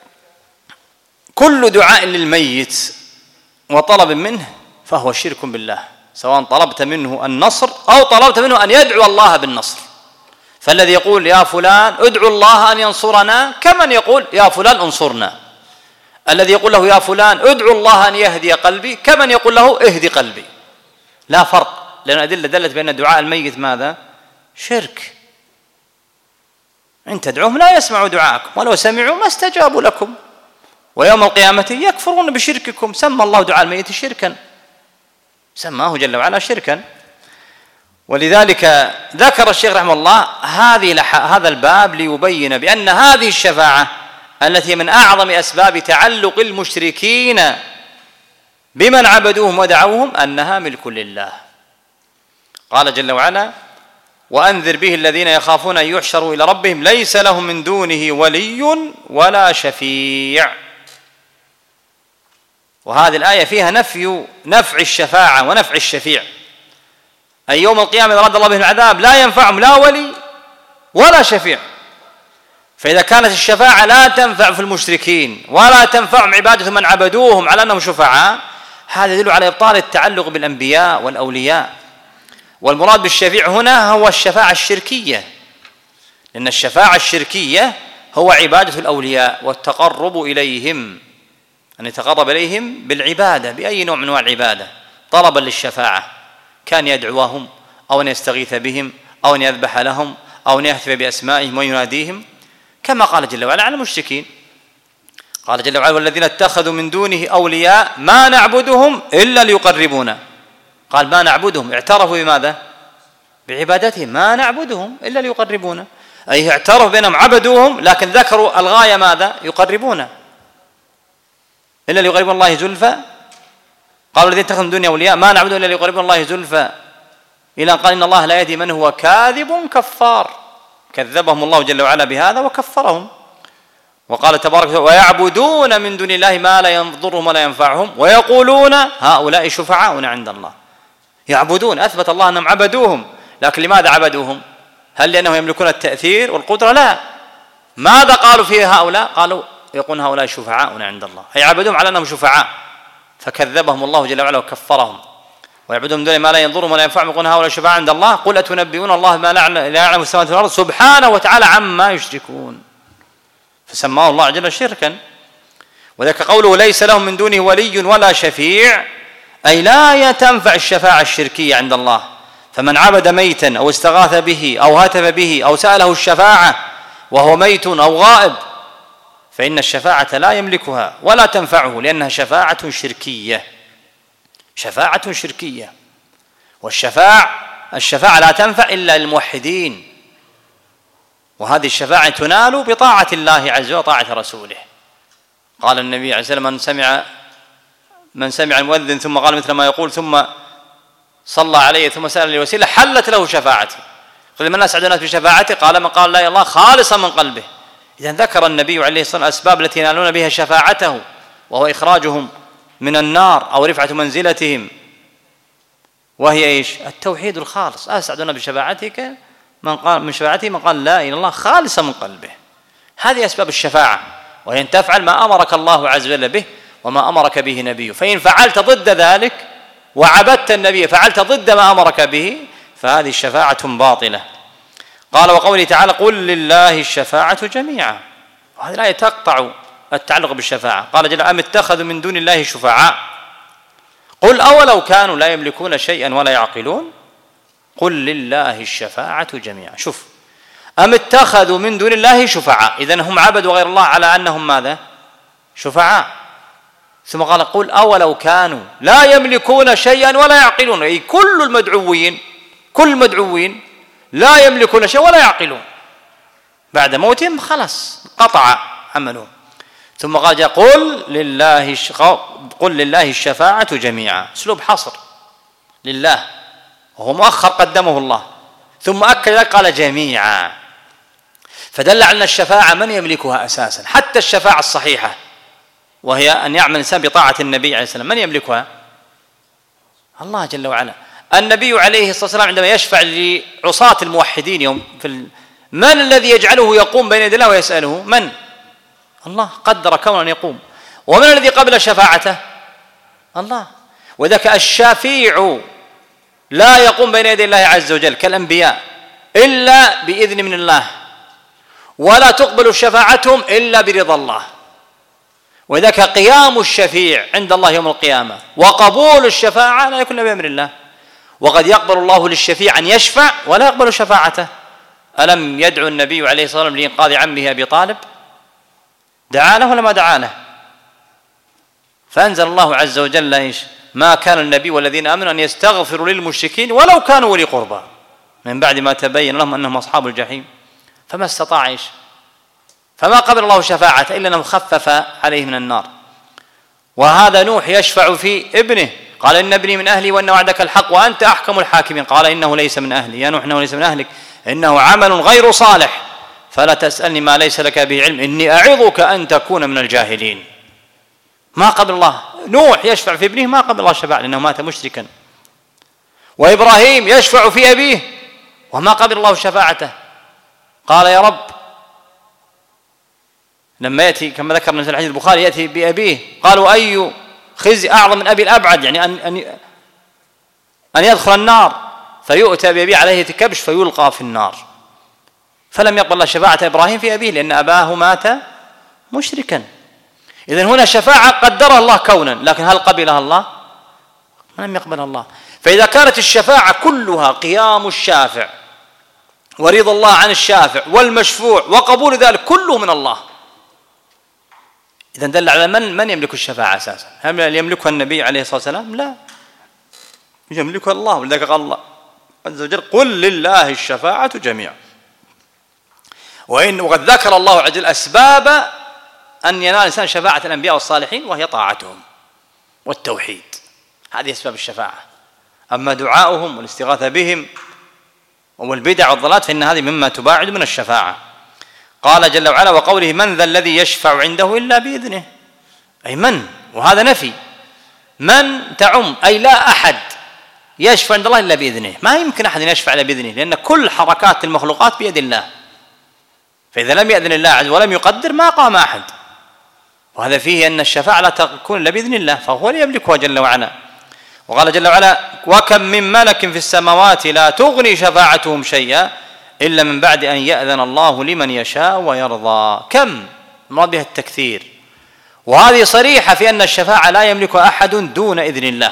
كل دعاء للميت وطلب منه فهو شرك بالله، سواء طلبت منه النصر أو طلبت منه أن يدعو الله بالنصر. فالذي يقول يا فلان ادعو الله أن ينصرنا كمن يقول يا فلان انصرنا، الذي يقول له يا فلان ادعو الله أن يهدي قلبي كمن يقول له اهدي قلبي، لا فرق، لأن الأدلة دلت بأن دعاء الميت ماذا؟ شرك. إن تدعوهم لا يسمعوا دعاءكم، ولو سمعوا ما استجابوا لكم، ويوم القيامة يكفرون بشرككم. سمى الله دعاء الميت شركا، سماه جل وعلا شركا. ولذلك ذكر الشيخ رحمه الله هذه هذا الباب ليبين بأن هذه الشفاعة التي من أعظم أسباب تعلق المشركين بمن عبدوهم ودعوهم أنها ملك لله. قال جل وعلا وأنذر به الذين يخافون أن يحشروا إلى ربهم ليس لهم من دونه ولي ولا شفيع. وهذه الآية فيها نفي نفع الشفاعة ونفع الشفيع، أي يوم القيامة إذا أراد الله بهم العذاب لا ينفعهم لا ولي ولا شفيع. فإذا كانت الشفاعة لا تنفع في المشركين ولا تنفعهم عبادة من عبدوهم على أنهم شفعاء، هذا يدل على إبطال التعلق بالأنبياء والأولياء. والمراد بالشفيع هنا هو الشفاعة الشركية، لأن الشفاعة الشركية هو عبادة الأولياء والتقرب إليهم، أن يتقرب إليهم بالعبادة بأي نوع من أنواع العبادة طلبا للشفاعة، كان يدعوهم أو أن يستغيث بهم أو أن يذبح لهم أو أن يهتف بأسمائهم ويناديهم، كما قال جل وعلا على المشركين. قال جل وعلا والذين اتخذوا من دونه أولياء ما نعبدهم إلا ليقربونا، قال ما نعبدهم، اعترفوا بماذا؟ بعبادتهم، ما نعبدهم إلا ليقربونا، أي اعترفوا بأنهم عبدوهم لكن ذكروا الغاية ماذا؟ يقربونا، إلا ليقربون الله زلفى. قالوا الذين اتخذوا من دونه أولياء ما نعبدهم إلا ليقربونا الله زلفى، إلى أن قال إن الله لا يهدي من هو كاذب كفار. كذبهم الله جل وعلا بهذا وكفرهم. وقال تبارك وتعالى ويعبدون من دون الله ما لا يضرهم ولا ينفعهم ويقولون هؤلاء شفعاؤنا عند الله. يعبدون، أثبت الله أنهم عبدوهم، لكن لماذا عبدوهم؟ هل لأنهم يملكون التأثير والقدرة؟ لا. ماذا قالوا فيه هؤلاء؟ قالوا يقولون هؤلاء شفعاؤنا عند الله، أي عبدوهم على أنهم شفعاء، فكذبهم الله جل وعلا وكفرهم. ويعبدون من دون ما لا يضرهم ولا ينفعهم يقولون هؤلاء شفعاء عند الله قل أتنبئون الله ما لا يعلم السماوات والأرض سبحانه وتعالى عما يشركون، فسماه الله جل شركا. وذلك قوله ليس لهم من دونه ولي ولا شفيع، أي لا تنفع الشفاعة الشركية عند الله. فمن عبد ميتا أو استغاث به أو هتف به أو سأله الشفاعة وهو ميت أو غائب فإن الشفاعة لا يملكها ولا تنفعه، لأنها شفاعة شركية، شفاعة شركية. والشفاعة الشفاعة لا تنفع إلا للموحدين، وهذه الشفاعة تنال بطاعة الله عز وجل وطاعة رسوله. قال النبي عليه الصلاة والسلام من سمع من سمع المؤذن ثم قال مثل ما يقول ثم صلى عليه ثم سأل لي وسيلة حلت له شفاعتي. قل من أسعد الناس بشفاعته؟ قال من قال لا إله إلا الله خالصا من قلبه. إذن ذكر النبي عليه الصلاة والسلام الأسباب التي ينالون بها شفاعته، وهو إخراجهم من النار أو رفعة منزلتهم، وهي إيش؟ التوحيد الخالص. أسعد الناس بشفاعتك من قال من شفاعته من قال لا إله إلا الله خالصا من قلبه. هذه أسباب الشفاعة، وهي أن تفعل ما أمرك الله عز وجل به وما أمرك به نبيه. فإن فعلت ضد ذلك وعبدت النبي فعلت ضد ما أمرك به فهذه الشفاعة باطلة. قال وقوله تعالى قل لله الشفاعة جميعا، وهذه الآية تقطع التعلق بالشفاعة. قال جل أم اتخذوا من دون الله شفعاء قل أولو كانوا لا يملكون شيئا ولا يعقلون قل لله الشفاعة جميعا. شوف، أم اتخذوا من دون الله شفعاء، إذن هم عبدوا غير الله على أنهم ماذا؟ شفعاء. ثم قال قل أولو كانوا لا يملكون شيئا ولا يعقلون، أي كل المدعوين كل المدعوين لا يملكون شيئا ولا يعقلون، بعد موتهم خلاص قطع عملهم. ثم قال قل لله قل لله الشفاعة جميعا، اسلوب حصر لله وهو مؤخر قدمه الله، ثم أكد ذلك قال جميعا، فدل على أن الشفاعة من يملكها أساسا، حتى الشفاعة الصحيحة وهي أن يعمل الإنسان بطاعة النبي عليه السلام، من يملكها؟ الله جل وعلا. النبي عليه الصلاة والسلام عندما يشفع لعصاة الموحدين يوم في ال... من الذي يجعله يقوم بين يدي الله ويسأله؟ من؟ الله قدر كونه أن يقوم. ومن الذي قبل شفاعته؟ الله. وذاك الشافيع لا يقوم بين يدي الله عز وجل كالأنبياء إلا بإذن من الله، ولا تقبل شفاعتهم إلا برضا الله. وذاك قيام الشفيع عند الله يوم القيامة وقبول الشفاعة لا يكون بأمر الله. وقد يقبل الله للشفيع أن يشفع ولا يقبل شفاعته. ألم يدعو النبي عليه الصلاة والسلام لإنقاذ عمه أبي طالب؟ دعا له ولا ما دعا له؟ فأنزل الله عز وجل إيش؟ ما كان النبي والذين آمنوا أن يستغفروا للمشركين ولو كانوا ولي قربى من بعد ما تبين لهم أنهم أصحاب الجحيم. فما استطاع إيش؟ فما قبل الله شفاعته إلا أنه خفف عليه من النار. وهذا نوح يشفع في ابنه، قال إن ابني من أهلي وأن وعدك الحق وأنت أحكم الحاكمين، قال إنه ليس من أهلي يا نوح إنه ليس من أهلك إنه عمل غير صالح فلا تسألني ما ليس لك به علم إني أعظك أن تكون من الجاهلين. ما قبل الله نوح يشفع في ابنه، ما قبل الله شفاعة لأنه مات مشركا. وإبراهيم يشفع في أبيه وما قبل الله شفاعته، قال يا رب لما يأتي كما ذكرنا في الحديث البخاري يأتي بأبيه قالوا أي خزي أعظم من أبي الأبعد، يعني أن أن أن يدخل النار، فيؤتى بأبيه عليه كبش فيلقى في النار. فلم يقبل الله شفاعة إبراهيم في أبيه لأن أباه مات مشركا. إذن هنا شفاعة قدرها الله كونا، لكن هل قبلها الله؟ لم يقبلها الله. فإذا كانت الشفاعة كلها قيام الشافع ورضا الله عن الشافع والمشفوع وقبول ذلك كله من الله، إذن دل على من من يملك الشفاعة أساسا. هل يملكها النبي عليه الصلاة والسلام؟ لا، يملكها الله. ولذلك قال الله عز وجل قل لله الشفاعة جميعا. وإن وقد ذكر الله عز وجل أسباب أن ينال الإنسان شفاعة الأنبياء والصالحين وهي طاعتهم والتوحيد. هذه أسباب الشفاعة. أما دعاؤهم والاستغاثة بهم والبدع والضلالات فإن هذه مما تباعد من الشفاعة. قال جل وعلا: وقوله: من ذا الذي يشفع عنده إلا بإذنه. أي من، وهذا نفي، من تعم، أي لا أحد يشفع عند الله إلا بإذنه. ما يمكن أحد يشفع إلا بإذنه، لأن كل حركات المخلوقات بيد الله، فإذا لم يأذن الله عز وجل ولم يقدر ما قام أحد. وهذا فيه أن الشفاعة لا تكون إلا بإذن الله، فهو يملكها جل وعلا. وقال جل وعلا: وكم من ملك في السماوات لا تغني شفاعتهم شيئا إلا من بعد أن يأذن الله لمن يشاء ويرضى. كم، المراد بها التكثير، وهذه صريحة في أن الشفاعة لا يملكها أحد دون إذن الله،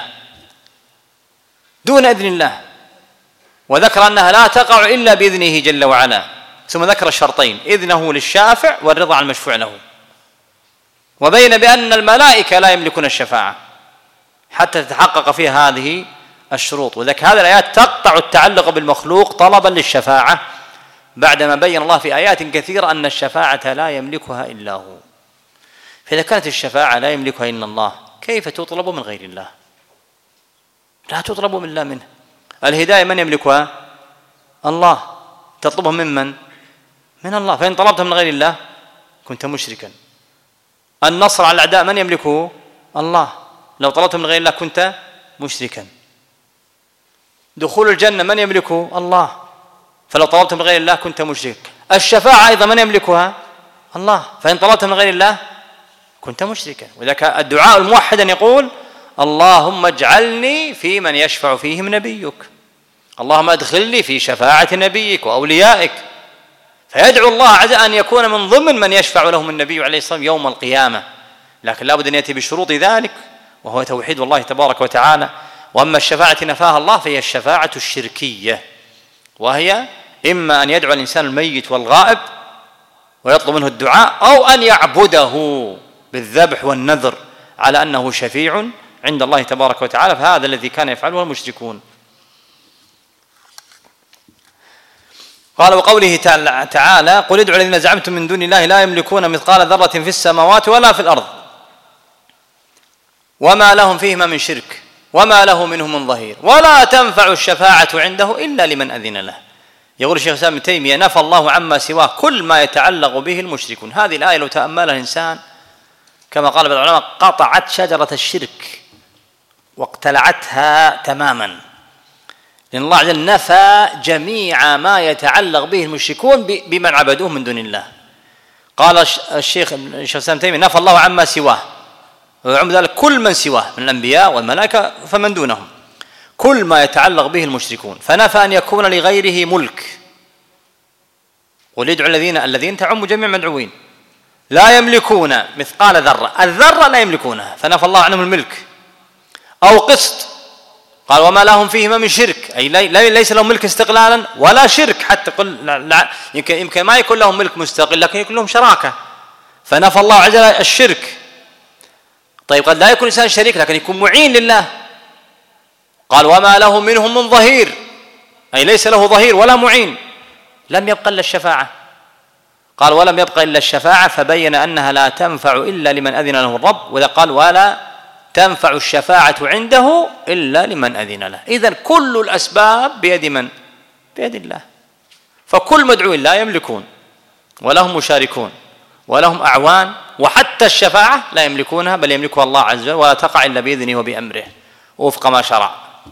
دون إذن الله. وذكر أنها لا تقع إلا بإذنه جل وعلا، ثم ذكر الشرطين: إذنه للشافع والرضا عن المشفوع له. وبين بأن الملائكة لا يملكون الشفاعة حتى تتحقق فيها هذه الشروط. وذلك هذه الآيات تقطع التعلق بالمخلوق طلبا للشفاعة، بعدما بين الله في آيات كثيرة أن الشفاعة لا يملكها إلا هو. فإذا كانت الشفاعة لا يملكها إلا الله، كيف تطلب من غير الله؟ لا تطلب من الله منه. الهداية من يملكها؟ الله. تطلبها من من؟ من الله. فإن طلبتها من غير الله كنت مشركا. النصر على الأعداء من يملكه؟ الله. لو طلبتها من غير الله كنت مشركا. دخول الجنة من يملكه؟ الله. فلو طلبتها من غير الله كنت مشرك. الشفاعة أيضا من يملكها؟ الله. فإن طلبتها من غير الله كنت مشركا. وذلك الدعاء الموحد أن يقول: اللهم اجعلني في من يشفع فيهم نبيك، اللهم ادخلني في شفاعة نبيك وأوليائك. فيدعو الله عز وجل أن يكون من ضمن من يشفع لهم النبي عليه الصلاة والسلام يوم القيامة، لكن لا بد أن يأتي بشروط ذلك، وهو توحيد الله تبارك وتعالى. وأما الشفاعة نفاها الله فهي الشفاعة الشركية، وهي إما أن يدعو الإنسان الميت والغائب ويطلب منه الدعاء، أو أن يعبده بالذبح والنذر على أنه شفيع عند الله تبارك وتعالى، فهذا الذي كان يفعله المشركون. قال: وقوله تعالى: قل ادعوا الذين زعمتم من دون الله لا يملكون مثقال ذرة في السماوات ولا في الأرض وما لهم فيهما من شرك وما له منهم من ظهير ولا تنفع الشفاعة عنده إلا لمن أذن له. يقول الشيخ الإسلام ابن تيمية: نفى الله عما سواه كل ما يتعلق به المشركون. هذه الآية لو تأملها الإنسان كما قال بعض العلماء قطعت شجرة الشرك واقتلعتها تماما، لأن الله عز وجل نفى جميع ما يتعلق به المشركون بمن عبدوه من دون الله. قال الشيخ الشيخ الإسلام ابن تيمية: نفى الله عما سواه، ويعم ذلك كل من سواه من الأنبياء والملائكة فمن دونهم، كل ما يتعلق به المشركون، فنفى أن يكون لغيره ملك. قل ادعوا الذين الذين تعم جميع مدعوين لا يملكون مثقال ذرة، الذرة لا يملكونها، فنفى الله عنهم الملك. أو قسط، قال: وما لهم فيهما من شرك، أي ليس لهم ملك استقلالا ولا شرك، حتى قل يمكن يمكن ما يكون لهم ملك مستقل لكن يكون لهم شراكة، فنفى الله عز وجل الشرك. طيب قد لا يكون إنسان شريك لكن يكون معين لله. قال: وما له منهم من ظهير، أي ليس له ظهير ولا معين. لم يبق إلا الشفاعة. قال: ولم يبق إلا الشفاعة، فبين أنها لا تنفع إلا لمن أذن له الرب. وإذا قال: ولا تنفع الشفاعة عنده إلا لمن أذن له. إذن كل الأسباب بيد من؟ بيد الله. فكل مدعوين لا يملكون ولهم مشاركون ولهم أعوان، وحتى الشفاعة لا يملكونها بل يملكها الله عز وجل، ولا تقع إلا بإذنه وبأمره وفق ما شرع.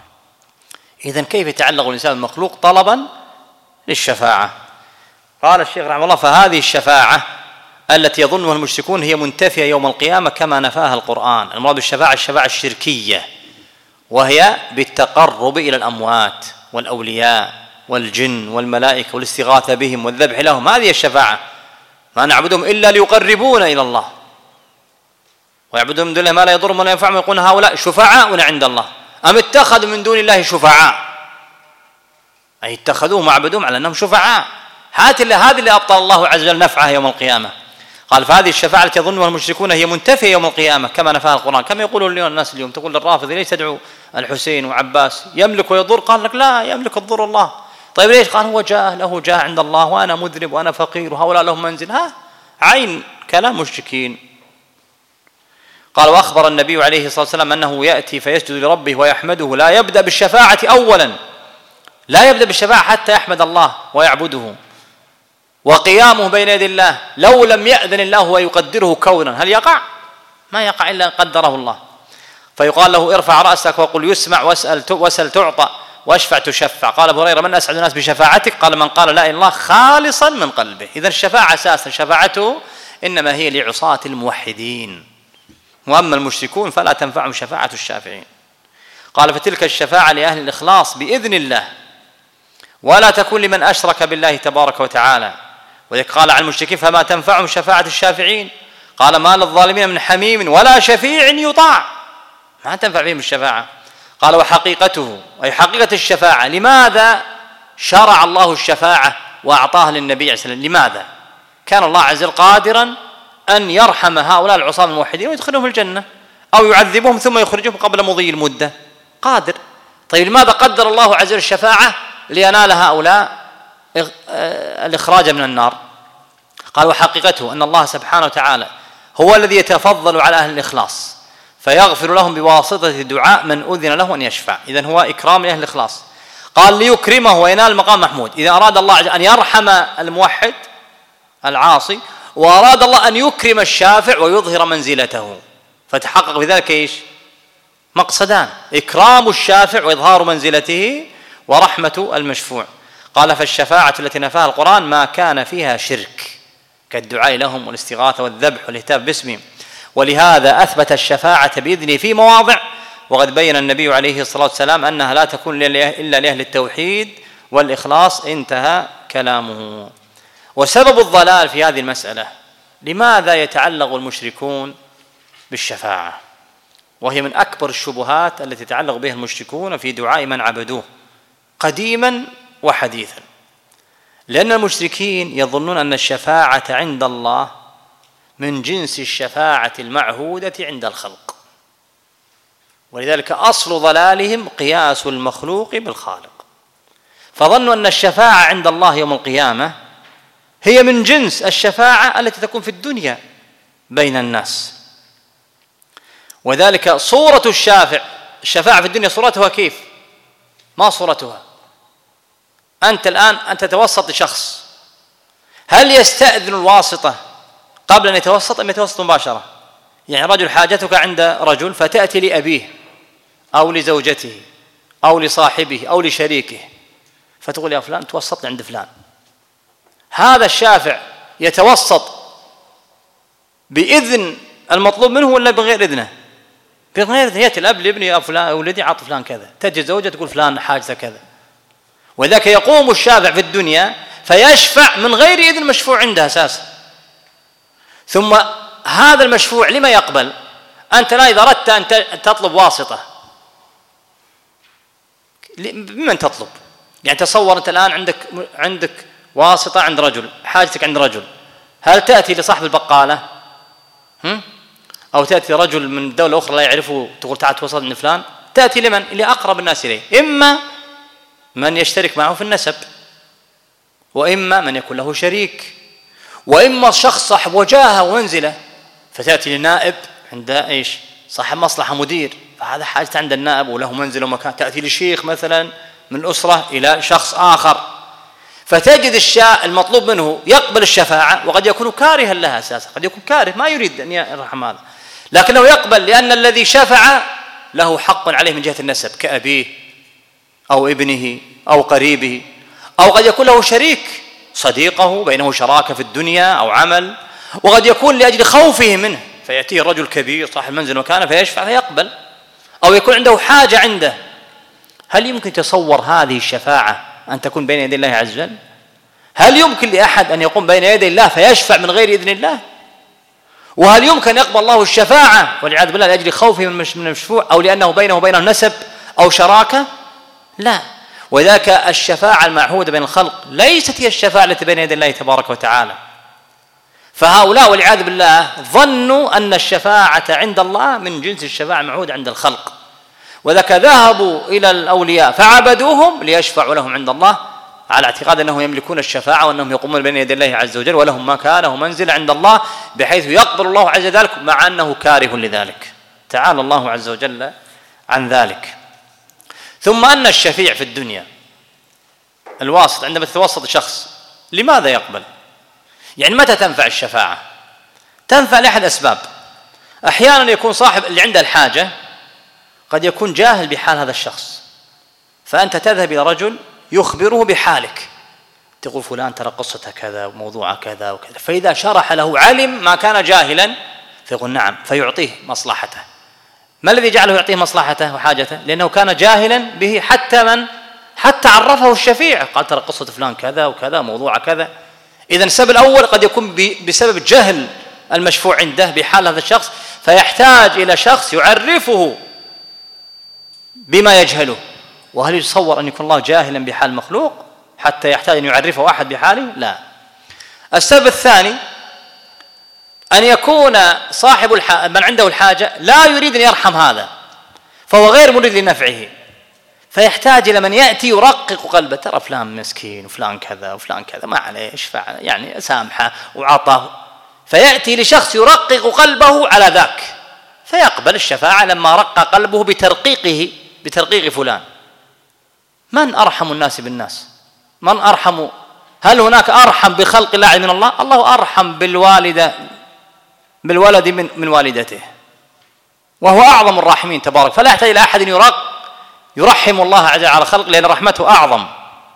إذن كيف يتعلق الإنسان بالمخلوق طلبا للشفاعة؟ قال الشيخ رحمه الله: فهذه الشفاعة التي يظنها المشركون هي منتفية يوم القيامة كما نفاها القرآن. المراد بالشفاعة الشفاعة الشركية، وهي بالتقرب إلى الأموات والأولياء والجن والملائكة والاستغاثة بهم والذبح لهم. هذه الشفاعة، ما نعبدهم إلا ليقربونا إلى الله، ويعبدون من دون الله ما لا يضرهم ولا ينفعهم، يقولون هؤلاء شفعاؤنا عند الله. أم اتخذوا من دون الله شفعاء، أي اتخذوهم وعبدوهم على أنهم شفعاء. هذه اللي أبطل الله عز وجل نفعها يوم القيامة. قال: فهذه الشفاعة التي يظنها المشركون هي منتفية يوم القيامة كما نفاها القرآن. كما يقول اليوم الناس اليوم، تقول للرافض: ليش تدعو الحسين وعباس يملك ويضر؟ قال لك: لا يملك الضر الله. طيب ليش؟ قال: هو جاه له جاه عند الله وأنا مذنب وأنا فقير وهؤلاء لهم منزل. ها عين كلام مشركين. قال: وأخبر النبي عليه الصلاة والسلام أنه يأتي فيسجد لربه ويحمده، لا يبدأ بالشفاعة أولا، لا يبدأ بالشفاعة حتى يحمد الله ويعبده. وقيامه بين يدي الله لو لم يأذن الله ويقدره كونا هل يقع؟ ما يقع إلا أن قدره الله. فيقال له: ارفع رأسك وقل يسمع، واسأل واسأل تعطى، واشفع تشفع. قال أبو هريرة: من أسعد الناس بشفاعتك؟ قال: من قال لا إله إلا الله خالصا من قلبه. إذن الشفاعة أساسا شفاعته إنما هي لعصاة الموحدين، وأما المشركون فلا تنفعهم شفاعة الشافعين. قال: فتلك الشفاعة لأهل الإخلاص بإذن الله، ولا تكون لمن أشرك بالله تبارك وتعالى. وذلك قال عن المشركين: فما تنفعهم شفاعة الشافعين. قال: ما للظالمين من حميم ولا شفيع يطاع، ما تنفع بهم الشفاعة. قال: وحقيقته، أي حقيقة الشفاعة، لماذا شرع الله الشفاعة وأعطاها للنبي عليه الصلاة والسلام؟ لماذا؟ كان الله عز وجل قادرا أن يرحم هؤلاء العصاة الموحدين ويدخلهم الجنة، أو يعذبهم ثم يخرجهم قبل مضي المدة، قادر. طيب لماذا قدر الله عز وجل الشفاعة لينال هؤلاء الإخراج من النار؟ قال: وحقيقته أن الله سبحانه وتعالى هو الذي يتفضل على أهل الإخلاص فيغفر لهم بواسطة دعاء من أذن له أن يشفع. إذن هو إكرام لأهل الإخلاص. قال: ليكرمه وينال المقام محمود. إذا أراد الله أن يرحم الموحد العاصي، وأراد الله أن يكرم الشافع ويظهر منزلته، فتحقق بذلك إيش؟ مقصدان: إكرام الشافع وإظهار منزلته، ورحمة المشفوع. قال: فالشفاعة التي نفاها القرآن ما كان فيها شرك، كالدعاء لهم والاستغاثة والذبح والهتاف باسمهم، ولهذا أثبت الشفاعة بإذنه في مواضع، وقد بين النبي عليه الصلاة والسلام أنها لا تكون إلا لأهل التوحيد والإخلاص. انتهى كلامه. وسبب الضلال في هذه المسألة: لماذا يتعلق المشركون بالشفاعة؟ وهي من أكبر الشبهات التي يتعلق بها المشركون في دعاء من عبدوه قديما وحديثا. لأن المشركين يظنون أن الشفاعة عند الله من جنس الشفاعة المعهودة عند الخلق، ولذلك أصل ضلالهم قياس المخلوق بالخالق، فظنوا أن الشفاعة عند الله يوم القيامة هي من جنس الشفاعة التي تكون في الدنيا بين الناس. وذلك صورة الشافع، الشفاعة في الدنيا صورتها كيف؟ ما صورتها؟ أنت الآن أن تتوسط لشخص، هل يستأذن الواسطة قبل أن يتوسط أم يتوسط مباشرة؟ يعني رجل حاجتك عند رجل فتأتي لأبيه أو لزوجته أو لصاحبه أو لشريكه، فتقول: يا فلان توسط عند فلان. هذا الشافع يتوسط بإذن المطلوب منه ولا بغير إذنه؟ بغير إذنه. يأتي الأب لابني: يا فلان أولدي عط فلان كذا، تجي زوجة تقول: فلان حاجته كذا. وذاك يقوم الشافع في الدنيا فيشفع من غير إذن مشفوع عنده أساسا. ثم هذا المشفوع لما يقبل؟ أنت لا، إذا أردت أن تطلب واسطة بمن تطلب؟ يعني تصور أنت الآن عندك عندك واسطة عند رجل، حاجتك عند رجل، هل تأتي لصاحب البقالة هم؟ أو تأتي رجل من دولة أخرى لا يعرفه تقول: تعال توسط عند فلان؟ تأتي لمن؟ اللي أقرب الناس إليه، إما من يشترك معه في النسب، وإما من يكون له شريك، وإما شخص صاحب وجاهة ومنزلة، فتأتي لنائب عند إيش؟ صاحب مصلحة، مدير، فهذا حاجة عند النائب وله منزل ومكان. تأتي لشيخ مثلا من الأسرة إلى شخص آخر، فتجد الشاء المطلوب منه يقبل الشفاعة، وقد يكون كارها لها أساسا، قد يكون كاره ما يريد أن يرحم هذا، لكنه يقبل لأن الذي شفع له حق عليه من جهة النسب، كأبيه أو ابنه أو قريبه، أو قد يكون له شريك صديقه بينه شراكة في الدنيا أو عمل، وقد يكون لأجل خوفه منه فيأتيه رجل كبير صاحب منزل وكانه فيشفع فيقبل، أو يكون عنده حاجة عنده. هل يمكن تصور هذه الشفاعة أن تكون بين يدي الله عز وجل؟ هل يمكن لأحد أن يقوم بين يدي الله فيشفع من غير إذن الله؟ وهل يمكن يقبل الله الشفاعة والعياذ بالله لأجل خوفه من المشفوع أو لأنه بينه وبينه نسب أو شراكة؟ لا. وذاك الشفاعة المعهودة بين الخلق ليست هي الشفاعة التي بين يدي الله تبارك وتعالى. فهؤلاء والعياذ بالله ظنوا أن الشفاعة عند الله من جنس الشفاعة المعهودة عند الخلق، وذاك ذهبوا إلى الأولياء فعبدوهم ليشفعوا لهم عند الله، على اعتقاد أنهم يملكون الشفاعة وأنهم يقومون بين يدي الله عز وجل ولهم مكانة ومنزلة عند الله بحيث يقبل الله عز وجل ذلك مع أنه كاره لذلك. تعالى الله عز وجل عن ذلك. ثم أن الشفيع في الدنيا الواسط عندما تتوسط شخص لماذا يقبل؟ يعني متى تنفع الشفاعة؟ تنفع لأحد أسباب. أحيانا يكون صاحب اللي عنده الحاجة قد يكون جاهل بحال هذا الشخص، فأنت تذهب إلى رجل يخبره بحالك، تقول فلان ترى قصته كذا وموضوعه كذا وكذا، فإذا شرح له علم ما كان جاهلا فيقول نعم، فيعطيه مصلحته. ما الذي جعله يعطيه مصلحته وحاجته؟ لأنه كان جاهلا به، حتى من حتى عرفه الشفيع قال ترى قصة فلان كذا وكذا موضوع كذا. إذن السبب الأول قد يكون بسبب جهل المشفوع عنده بحال هذا الشخص، فيحتاج إلى شخص يعرفه بما يجهله. وهل يتصور أن يكون الله جاهلا بحال مخلوق حتى يحتاج أن يعرفه أحد بحاله؟ لا. السبب الثاني أن يكون صاحب الح... من عنده الحاجة لا يريد أن يرحم هذا، فهو غير مريد لنفعه، فيحتاج إلى من يأتي يرقق قلبه، ترى فلان مسكين وفلان كذا وفلان كذا ما عليه اشفع يعني سامحه وعطاه، فيأتي لشخص يرقق قلبه على ذاك فيقبل الشفاعة لما رق قلبه بترقيقه بترقيق فلان. من أرحم الناس بالناس؟ من أرحم؟ هل هناك أرحم بخلق الله من الله؟ الله أرحم بالوالدة بالولد من, من والدته، وهو أعظم الراحمين تبارك، فلا يحتاج إلى أحد يرق يرحم الله عز وجل على خلق لأن رحمته أعظم.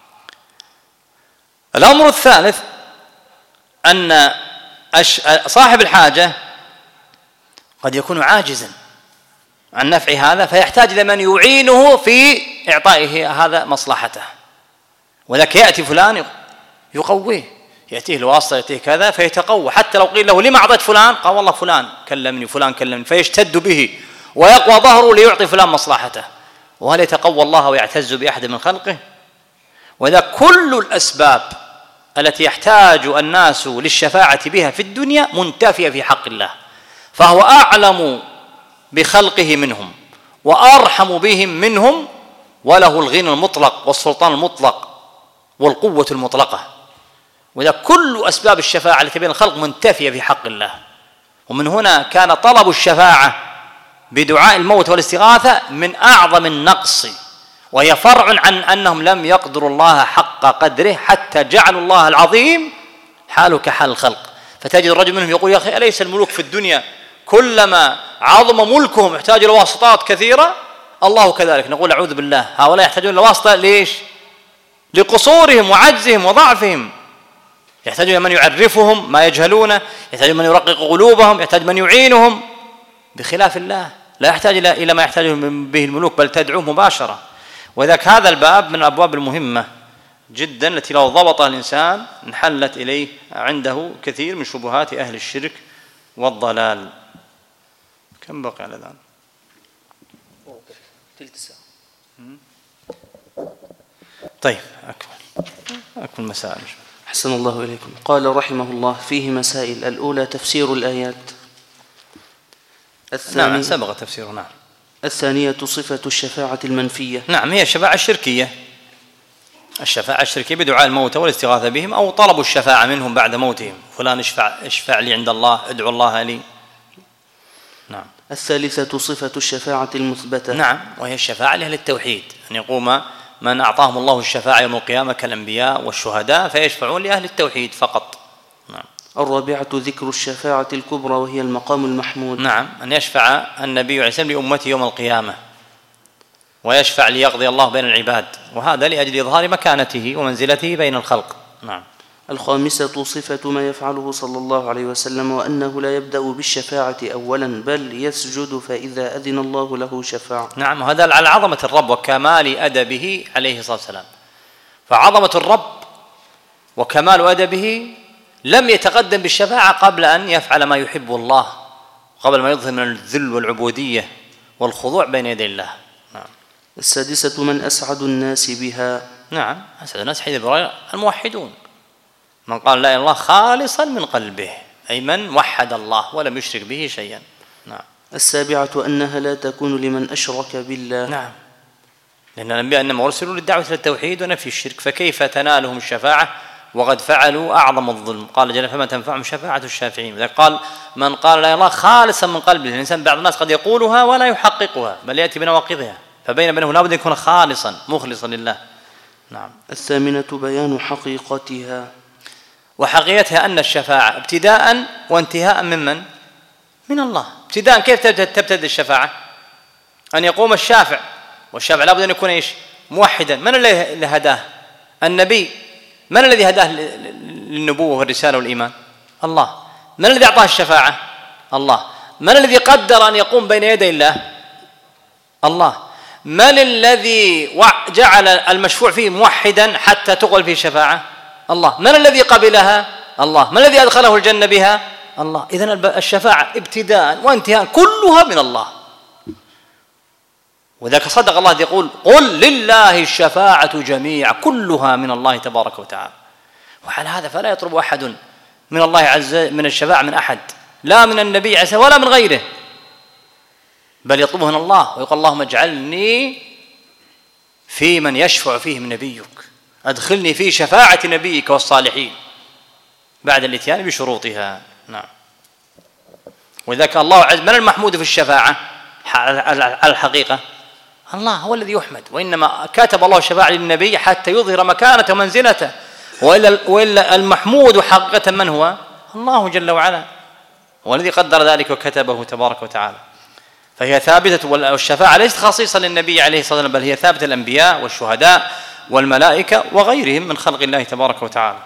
الأمر الثالث أن صاحب الحاجة قد يكون عاجزا عن نفع هذا، فيحتاج إلى من يعينه في إعطائه هذا مصلحته، وذاك يأتي فلان يقويه، يأتيه الواسطة يأتيه كذا فيتقوى، حتى لو قيل له لما أعطيت فلان قال والله فلان كلمني فلان كلمني، فيشتد به ويقوى ظهره ليعطي فلان مصلحته. وهل يتقوى الله ويعتز بأحد من خلقه؟ وإذا كل الأسباب التي يحتاج الناس للشفاعة بها في الدنيا منتفية في حق الله، فهو أعلم بخلقه منهم وأرحم بهم منهم، وله الغنى المطلق والسلطان المطلق والقوة المطلقة. وإذا كل أسباب الشفاعة التي بين الخلق منتفية في حق الله، ومن هنا كان طلب الشفاعة بدعاء الموت والاستغاثة من أعظم النقص، وهي فرع عن أنهم لم يقدروا الله حق قدره حتى جعلوا الله العظيم حاله كحال الخلق. فتجد الرجل منهم يقول يا أخي أليس الملوك في الدنيا كلما عظم ملكهم يحتاج إلى واسطات كثيرة؟ الله كذلك. نقول أعوذ بالله، هؤلاء يحتاجون إلى واسطة ليش؟ لقصورهم وعجزهم وضعفهم، يحتاجون إلى من يعرفهم ما يجهلونه، يحتاجون من يرقق قلوبهم، يحتاج من يعينهم، بخلاف الله لا يحتاج إلى ما يحتاج به الملوك بل تدعوه مباشرة. وذاك هذا الباب من الأبواب المهمة جدا التي لو ضبطها الإنسان انحلت إليه عنده كثير من شبهات أهل الشرك والضلال. كم بقي على الآن؟ تلت ساعة. طيب أكمل أكمل مسائل. أحسن الله إليكم. قال رحمه الله فيه مسائل. الأولى تفسير الآيات. نعم سبق تفسيره. نعم. الثانية صفة الشفاعة المنفية. نعم هي الشفاعة الشركية، الشفاعة الشركية بدعاء الموتى والاستغاثة بهم أو طلب الشفاعة منهم بعد موتهم، فلان اشفع اشفع لي عند الله، ادعو الله لي. نعم. الثالثة صفة الشفاعة المثبتة. نعم وهي الشفاعة لأهل التوحيد، أن يقوم من أعطاهم الله الشفاعة يوم القيامة كالأنبياء والشهداء فيشفعون لأهل التوحيد فقط. نعم. الرابعة ذكر الشفاعة الكبرى وهي المقام المحمود. نعم أن يشفع النبي عليه السلام لأمته يوم القيامة ويشفع ليقضي الله بين العباد، وهذا لأجل إظهار مكانته ومنزلته بين الخلق. نعم. الخامسة صفة ما يفعله صلى الله عليه وسلم وأنه لا يبدأ بالشفاعة أولا بل يسجد فإذا أذن الله له شفاعة. نعم هذا على عظمة الرب وكمال أدبه عليه الصلاة والسلام، فعظمة الرب وكمال أدبه لم يتقدم بالشفاعة قبل أن يفعل ما يحب الله، قبل ما يظهر من الذل والعبودية والخضوع بين يدي الله. نعم. السادسة من أسعد الناس بها. نعم أسعد الناس حديث إبراهيم الموحدون، من قال لا إله إلا الله خالصا من قلبه، أي من وحد الله ولم يشرك به شيئا. نعم. السابعة أنها لا تكون لمن أشرك بالله. نعم لأن الأنبياء إنما أرسلوا للدعوة إلى التوحيد ونفي الشرك، فكيف تنالهم الشفاعة وقد فعلوا أعظم الظلم؟ قال جل فما تنفعهم شفاعة الشافعين. إذا قال من قال لا إله إلا الله خالصا من قلبه، الإنسان بعض الناس قد يقولها ولا يحققها بل يأتي بنواقضها، فبين بينه لابد يكون خالصا مخلصا لله. نعم. الثامنة بيان حقيقتها. وحقيقتها أن الشفاعة ابتداء وانتهاء ممن؟ من الله. ابتداء كيف تبتدئ الشفاعة؟ أن يقوم الشافع، والشافع لابد أن يكون إيش؟ موحدا. من الذي هداه؟ النبي. من الذي هداه للنبوة والرسالة والإيمان؟ الله. من الذي أعطاه الشفاعة؟ الله. من الذي قدر أن يقوم بين يدي الله؟ الله. من الذي جعل المشفوع فيه موحدا حتى تقبل فيه الشفاعة؟ الله. من الذي قبلها؟ الله. من الذي أدخله الجنة بها؟ الله. إذن الشفاعة ابتداء وانتهاء كلها من الله. وذاك صدق الله يقول قل لله الشفاعة جميعا كلها من الله تبارك وتعالى. وعلى هذا فلا يطلب أحد من الله عز من الشفاعة من أحد، لا من النبي عز ولا من غيره، بل يطلبه من الله ويقول اللهم اجعلني في من يشفع فيهم نبيك، أدخلني في شفاعة نبيك والصالحين بعد الاتيان بشروطها. نعم. وذاك الله عز من المحمود في الشفاعة على الحقيقة؟ الله هو الذي يحمد، وإنما كتب الله الشفاعة للنبي حتى يظهر مكانته ومنزلته، وإلا, وإلا المحمود حقيقة من هو؟ الله جل وعلا، والذي قدر ذلك وكتبه تبارك وتعالى. فهي ثابتة، والشفاعة ليست خصيصة للنبي عليه الصلاة والسلام، بل هي ثابتة للأنبياء والشهداء والملائكة وغيرهم من خلق الله تبارك وتعالى.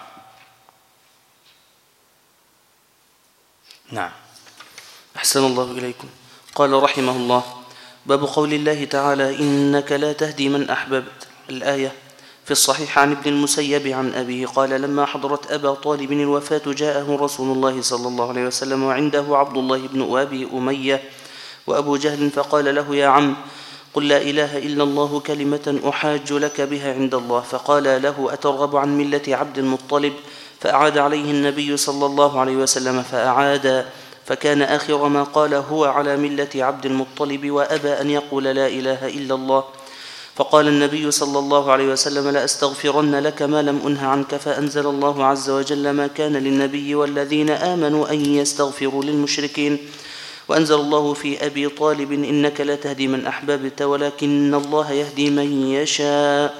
نعم. أحسن الله إليكم. قال رحمه الله: باب قول الله تعالى إنك لا تهدي من أحببت. الآية. في الصحيح عن ابن المسيب عن أبيه قال: لما حضرت أبا طالب الوفاة جاءه رسول الله صلى الله عليه وسلم وعنده عبد الله بن أبي أمية وأبو جهل، فقال له: يا عم، قل لا إله إلا الله كلمة أحاج لك بها عند الله. فقال له: أترغب عن ملة عبد المطلب؟ فأعاد عليه النبي صلى الله عليه وسلم فأعاد، فكان آخر ما قال: هو على ملة عبد المطلب، وأبى أن يقول لا إله إلا الله. فقال النبي صلى الله عليه وسلم: لأستغفرن لك ما لم أنه عنك. فأنزل الله عز وجل: ما كان للنبي والذين آمنوا أن يستغفروا للمشركين. وأنزل الله في أبي طالب: إنك لا تهدي من أحببت ولكن الله يهدي من يشاء.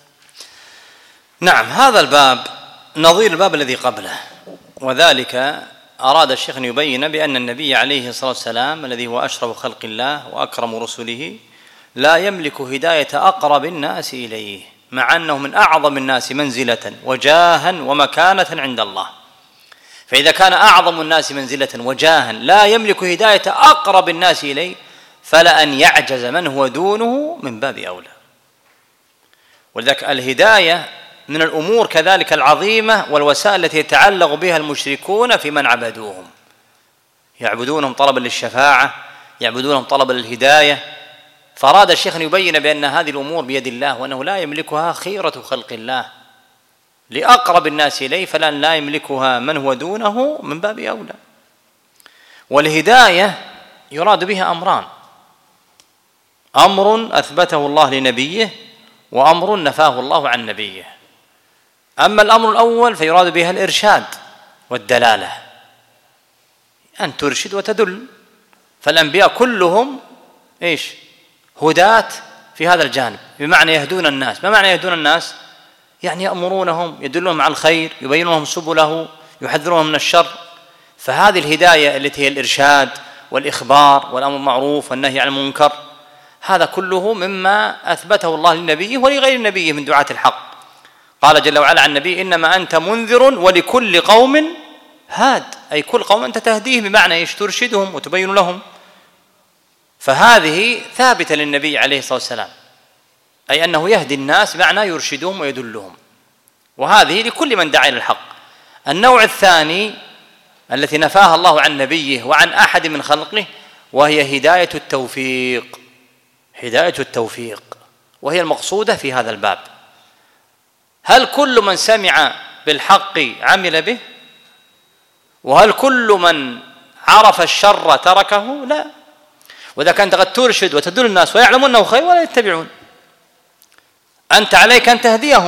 نعم. هذا الباب نظير الباب الذي قبله، وذلك أراد الشيخ أن يبين بأن النبي عليه الصلاة والسلام الذي هو أشرف خلق الله وأكرم رسله لا يملك هداية أقرب الناس إليه، مع أنه من أعظم الناس منزلة وجاها ومكانة عند الله. فإذا كان أعظم الناس منزلة وجاها لا يملك هداية أقرب الناس إليه، فلأن يعجز من هو دونه من باب أولى. ولذلك الهداية من الأمور كذلك العظيمة والوسائل التي يتعلق بها المشركون في من عبدوهم، يعبدونهم طلبا للشفاعة، يعبدونهم طلبا للهداية. فأراد الشيخ أن يبين بأن هذه الأمور بيد الله، وأنه لا يملكها خيرة خلق الله لأقرب الناس إليه، فلأن لا يملكها من هو دونه من باب أولى. والهداية يراد بها أمران: أمر أثبته الله لنبيه، وأمر نفاه الله عن نبيه. أما الأمر الأول فيراد بها الإرشاد والدلالة، أن ترشد وتدل. فالأنبياء كلهم إيش؟ هداة في هذا الجانب، بمعنى يهدون الناس. ما معنى يهدون الناس؟ يعني يأمرونهم، يدلونهم على الخير، يبينون لهم سبله، يحذرونهم من الشر. فهذه الهداية التي هي الإرشاد والإخبار والأمر بالمعروف والنهي عن المنكر، هذا كله مما أثبته الله للنبي ولغير النبي من دعاة الحق. قال جل وعلا عن النبي: إنما أنت منذر ولكل قوم هاد، أي كل قوم أنت تهديه، بمعنى إيش؟ ترشدهم وتبين لهم. فهذه ثابتة للنبي عليه الصلاة والسلام، أي أنه يهدي الناس بمعنى يرشدهم ويدلهم، وهذه لكل من دعا إلى الحق. النوع الثاني التي نفاها الله عن نبيه وعن أحد من خلقه، وهي هداية التوفيق. هداية التوفيق وهي المقصودة في هذا الباب. هل كل من سمع بالحق عمل به؟ وهل كل من عرف الشر تركه؟ لا. وإذا كنت قد ترشد وتدل الناس ويعلمون أنه خير ولا يتبعون، أنت عليك أن تهديهم،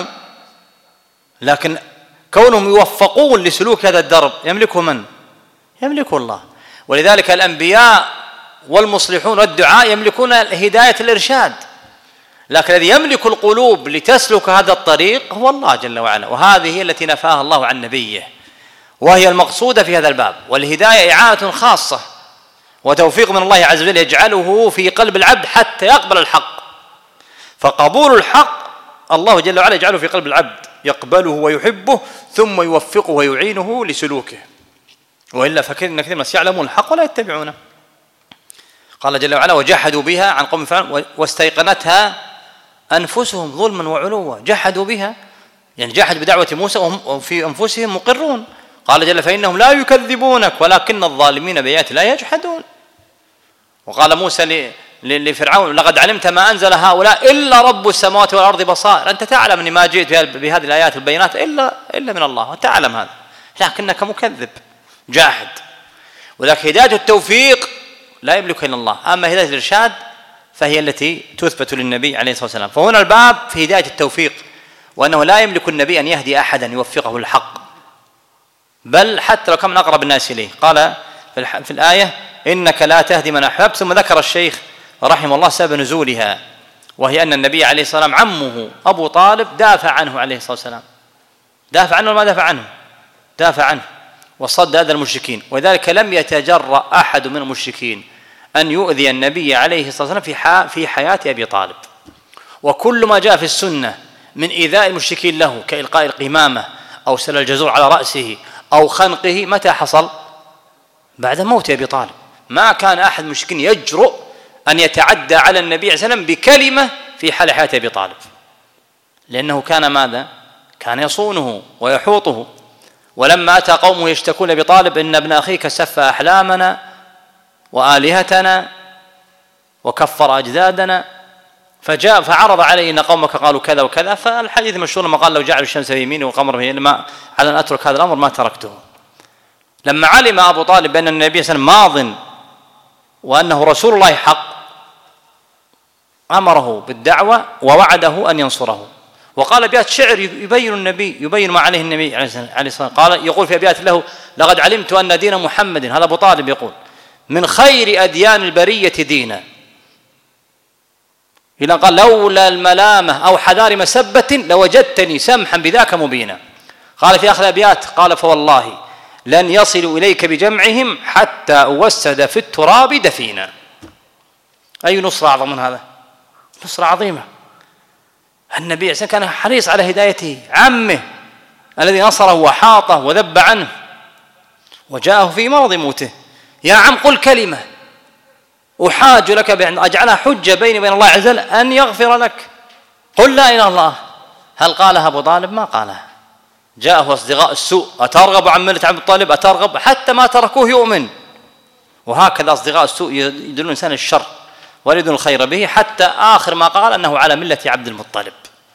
لكن كونهم يوفقون لسلوك هذا الدرب يملكه من؟ يملكه الله. ولذلك الأنبياء والمصلحون والدعاء يملكون هداية الإرشاد، لكن الذي يملك القلوب لتسلك هذا الطريق هو الله جل وعلا، وهذه هي التي نفاها الله عن نبيه، وهي المقصودة في هذا الباب. والهداية إعانة خاصة وتوفيق من الله عز وجل يجعله في قلب العبد حتى يقبل الحق، فقبول الحق الله جل وعلا يجعله في قلب العبد، يقبله ويحبه ثم يوفقه ويعينه لسلوكه، وإلا فكثير من الناس يعلمون الحق ولا يتبعونه. قال جل وعلا: وجحدوا بها عن قوم فرعون واستيقنتها أنفسهم ظلما وعلوا. جحدوا بها يعني جحدوا بدعوة موسى وهم في أنفسهم مقرون. قال جل: فإنهم لا يكذبونك ولكن الظالمين بآيات لا يجحدون. وقال موسى لفرعون: لقد علمت ما أنزل هؤلاء إلا رب السماوات والأرض بصائر. أنت تعلم أني ما جئت بهذه الآيات البينات إلا إلا من الله، وتعلم هذا، لكنك مكذب جاحد. وذلك هداية التوفيق لا يملكها إلا الله، أما هداية الإرشاد فهي التي تثبت للنبي عليه الصلاة والسلام. فهنا الباب في هداية التوفيق، وأنه لا يملك النبي أن يهدي أحدا يوفقه للحق، بل حتى لو كان من أقرب الناس إليه. قال في الآية: إنك لا تهدي من أحببت. ثم ذكر الشيخ رحمه الله سبب نزولها، وهي أن النبي عليه الصلاة والسلام عمه أبو طالب دافع عنه عليه الصلاة والسلام. دافع عنه وما دافع عنه؟ دافع عنه وصد أذى المشركين. وذلك لم يتجرأ أحد من المشركين أن يؤذي النبي عليه الصلاة والسلام في حياة أبي طالب. وكل ما جاء في السنة من إيذاء المشركين له كإلقاء القمامة أو سل الجزور على رأسه أو خنقه، متى حصل؟ بعد موت أبي طالب. ما كان أحد المشركين يجرؤ أن يتعدى على النبي عليه الصلاة والسلام بكلمة في حال حياة أبي طالب، لأنه كان ماذا؟ كان يصونه ويحوطه. ولما أتى قومه يشتكون أبي طالب: إن ابن أخيك سفى أحلامنا وآلهتنا وكفر أجدادنا، فجاء فعرض عليه إن قومك قالوا كذا وكذا. فالحديث مشهور لما قال: لو جعلوا الشمس في يميني والقمر في يميني على أن أترك هذا الأمر ما تركته. لما علم أبو طالب بأن النبي صلى الله عليه وسلم ماض وأنه رسول الله حق، أمره بالدعوة ووعده أن ينصره، وقال أبيات شعر يبين النبي يبين ما عليه النبي عليه الصلاة والسلام. قال يقول في أبيات له: لقد علمت أن دين محمد، هذا أبو طالب يقول، من خير أديان البرية دينا، إلى قال: لولا الملامة أو حذار مسبة لوجدتني سمحا بذاك مبينا. قال في آخر الأبيات: قال فوالله لن يصلوا إليك بجمعهم حتى أوسد في التراب دفينا. أي نصرة أعظم من هذا؟ نصرة عظيمة. النبي كان حريص على هدايته عمه الذي نصره وحاطه وذب عنه، وجاءه في مرض موته: يا عم قل كلمة أحاج لك بأن أجعلها حجة بيني وبين الله عز وجل أن يغفر لك، قل لا إله إلا الله. هل قالها أبو طالب؟ ما قالها. جاءه أصدقاء السوء: أترغب عن ملة عبد الطالب؟ أترغب؟ حتى ما تركوه يؤمن. وهكذا أصدقاء السوء يدلون الإنسان الشر ويريدون الخير به، حتى آخر ما قال أنه على ملة عبد المطلب.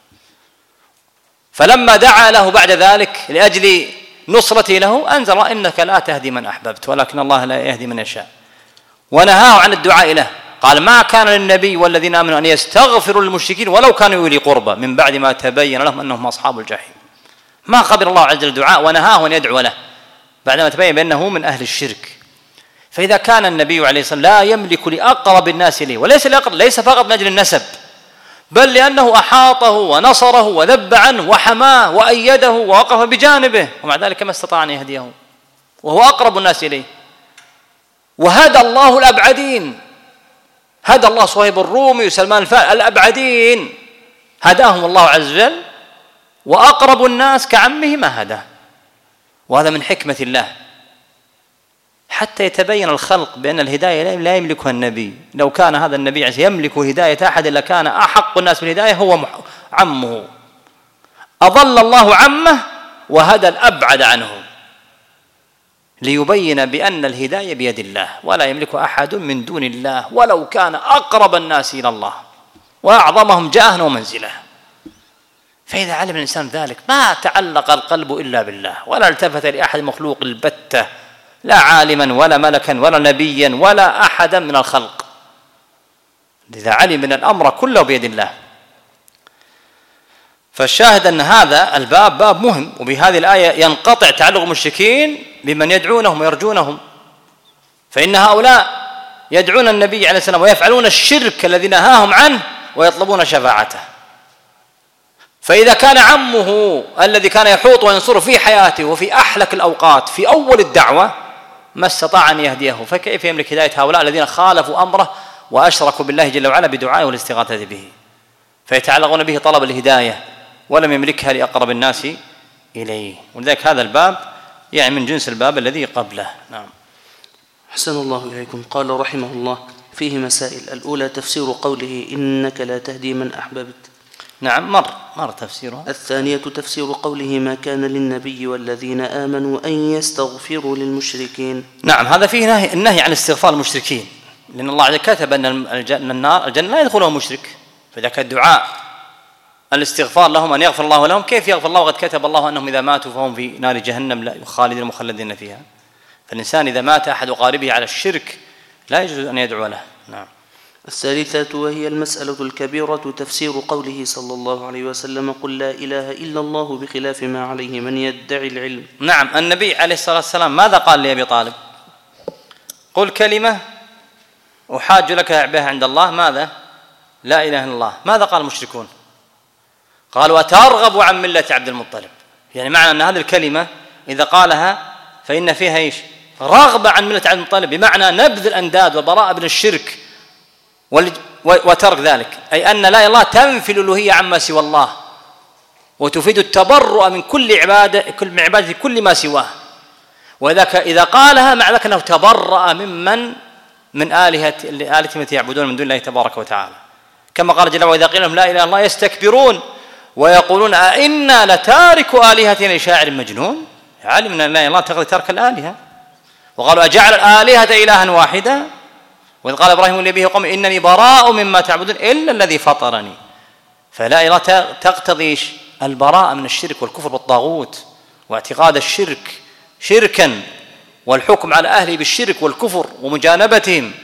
فلما دعا له بعد ذلك لأجل نصرته له أنزل: إنك لا تهدي من أحببت ولكن الله لا يهدي من يشاء. ونهاه عن الدعاء له، قال: ما كان للنبي والذين آمنوا أن يستغفروا للمشركين ولو كانوا أولي قربى من بعد ما تبين لهم أنهم أصحاب الجحيم. ما قبل الله عز وجل الدعاء ونهاه أن يدعو له بعدما تبين بأنه من أهل الشرك. فإذا كان النبي عليه الصلاة والسلام لا يملك لأقرب الناس إليه، وليس لأقرب ليس فقط من أجل النسب، بل لأنه أحاطه ونصره وذب عنه وحماه وأيده ووقف بجانبه، ومع ذلك ما استطاع أن يهديه وهو أقرب الناس إليه. وهدى الله الأبعدين، هدى الله صهيب الرومي وسلمان الفارسي الأبعدين، هداهم الله عز وجل، وأقرب الناس كعمه ما هداه. وهذا من حكمة الله حتى يتبين الخلق بأن الهداية لا يملكها النبي. لو كان هذا النبي يملك هداية أحد لكان أحق الناس بالهداية هو عمه. أضل الله عمه وهدى الأبعد عنه ليبين بأن الهداية بيد الله ولا يملك أحد من دون الله، ولو كان أقرب الناس إلى الله وأعظمهم جاها ومنزله. فإذا علم الإنسان ذلك ما تعلق القلب إلا بالله ولا التفت لأحد مخلوق البتة، لا عالما ولا ملكا ولا نبيا ولا أحدا من الخلق. لذا علم من الأمر كله بيد الله. فالشاهد أن هذا الباب باب مهم، وبهذه الآية ينقطع تعلق المشركين بمن يدعونهم ويرجونهم، فإن هؤلاء يدعون النبي عليه السلام ويفعلون الشرك الذي نهاهم عنه ويطلبون شفاعته. فإذا كان عمه الذي كان يحوط وينصره في حياته وفي أحلك الأوقات في أول الدعوة ما استطاع أن يهديه، فكيف يملك هداية هؤلاء الذين خالفوا أمره وأشركوا بالله جل وعلا بدعائه والاستغاثة به، فيتعلقون به طلب الهداية ولم يملكها لأقرب الناس إليه. ولذلك هذا الباب يعني من جنس الباب الذي قبله. نعم. أحسن الله إليكم. قال رحمه الله: فيه مسائل. الأولى تفسير قوله إنك لا تهدي من أحببت. نعم، مر مر تفسيرها. الثانية تفسير قوله ما كان للنبي والذين آمنوا أن يستغفروا للمشركين. نعم، هذا فيه نهي النهي عن استغفار المشركين، لأن الله عز وجل كتب أن النار الجنة لا يدخلها مشرك، فإذا كان الدعاء الاستغفار لهم أن يغفر الله لهم، كيف يغفر الله وقد كتب الله أنهم إذا ماتوا فهم في نار جهنم لا خالدين مخلدين فيها. فالإنسان إذا مات أحد قاربه على الشرك لا يجوز أن يدعو له. نعم. الثالثة وهي المسألة الكبيرة تفسير قوله صلى الله عليه وسلم: قل لا إله إلا الله بخلاف ما عليه من يدعي العلم. نعم، النبي عليه الصلاة والسلام ماذا قال لأبي طالب؟ قل كلمة أحاج لك بها عند الله، ماذا؟ لا إله إلا الله. ماذا قال المشركون؟ قالوا أترغب عن ملة عبد المطلب، يعني معنى أن هذه الكلمة إذا قالها فإن فيها إيش؟ رغبة عن ملة عبد المطلب، بمعنى نبذ الأنداد والبراءة من الشرك وترك ذلك، أي أن لا إله إلا الله تنفي الألوهية عما سوى الله وتفيد التبرؤ من كل عبادة كل من عبادة كل ما سواه. وذاك إذا قالها مع ذلك أنه تبرأ ممن من آلهة التي يعبدون من دون الله تبارك وتعالى، كما قال جل وعلا: إذا قيل لهم لا إله إلا الله يستكبرون ويقولون أئنا لتاركوا آلهتنا لشاعر مجنون. علم أن لا إله إلا الله تقضي ترك الآلهة. وقالوا أجعل الآلهة إلها واحدا، وإذ قال إبراهيم لأبيه وقومه إنني براء مما تعبدون إلا الذي فطرني. فلا إله تقتضي البراءة من الشرك والكفر بالطاغوت واعتقاد الشرك شركا، والحكم على أهله بالشرك والكفر ومجانبتهم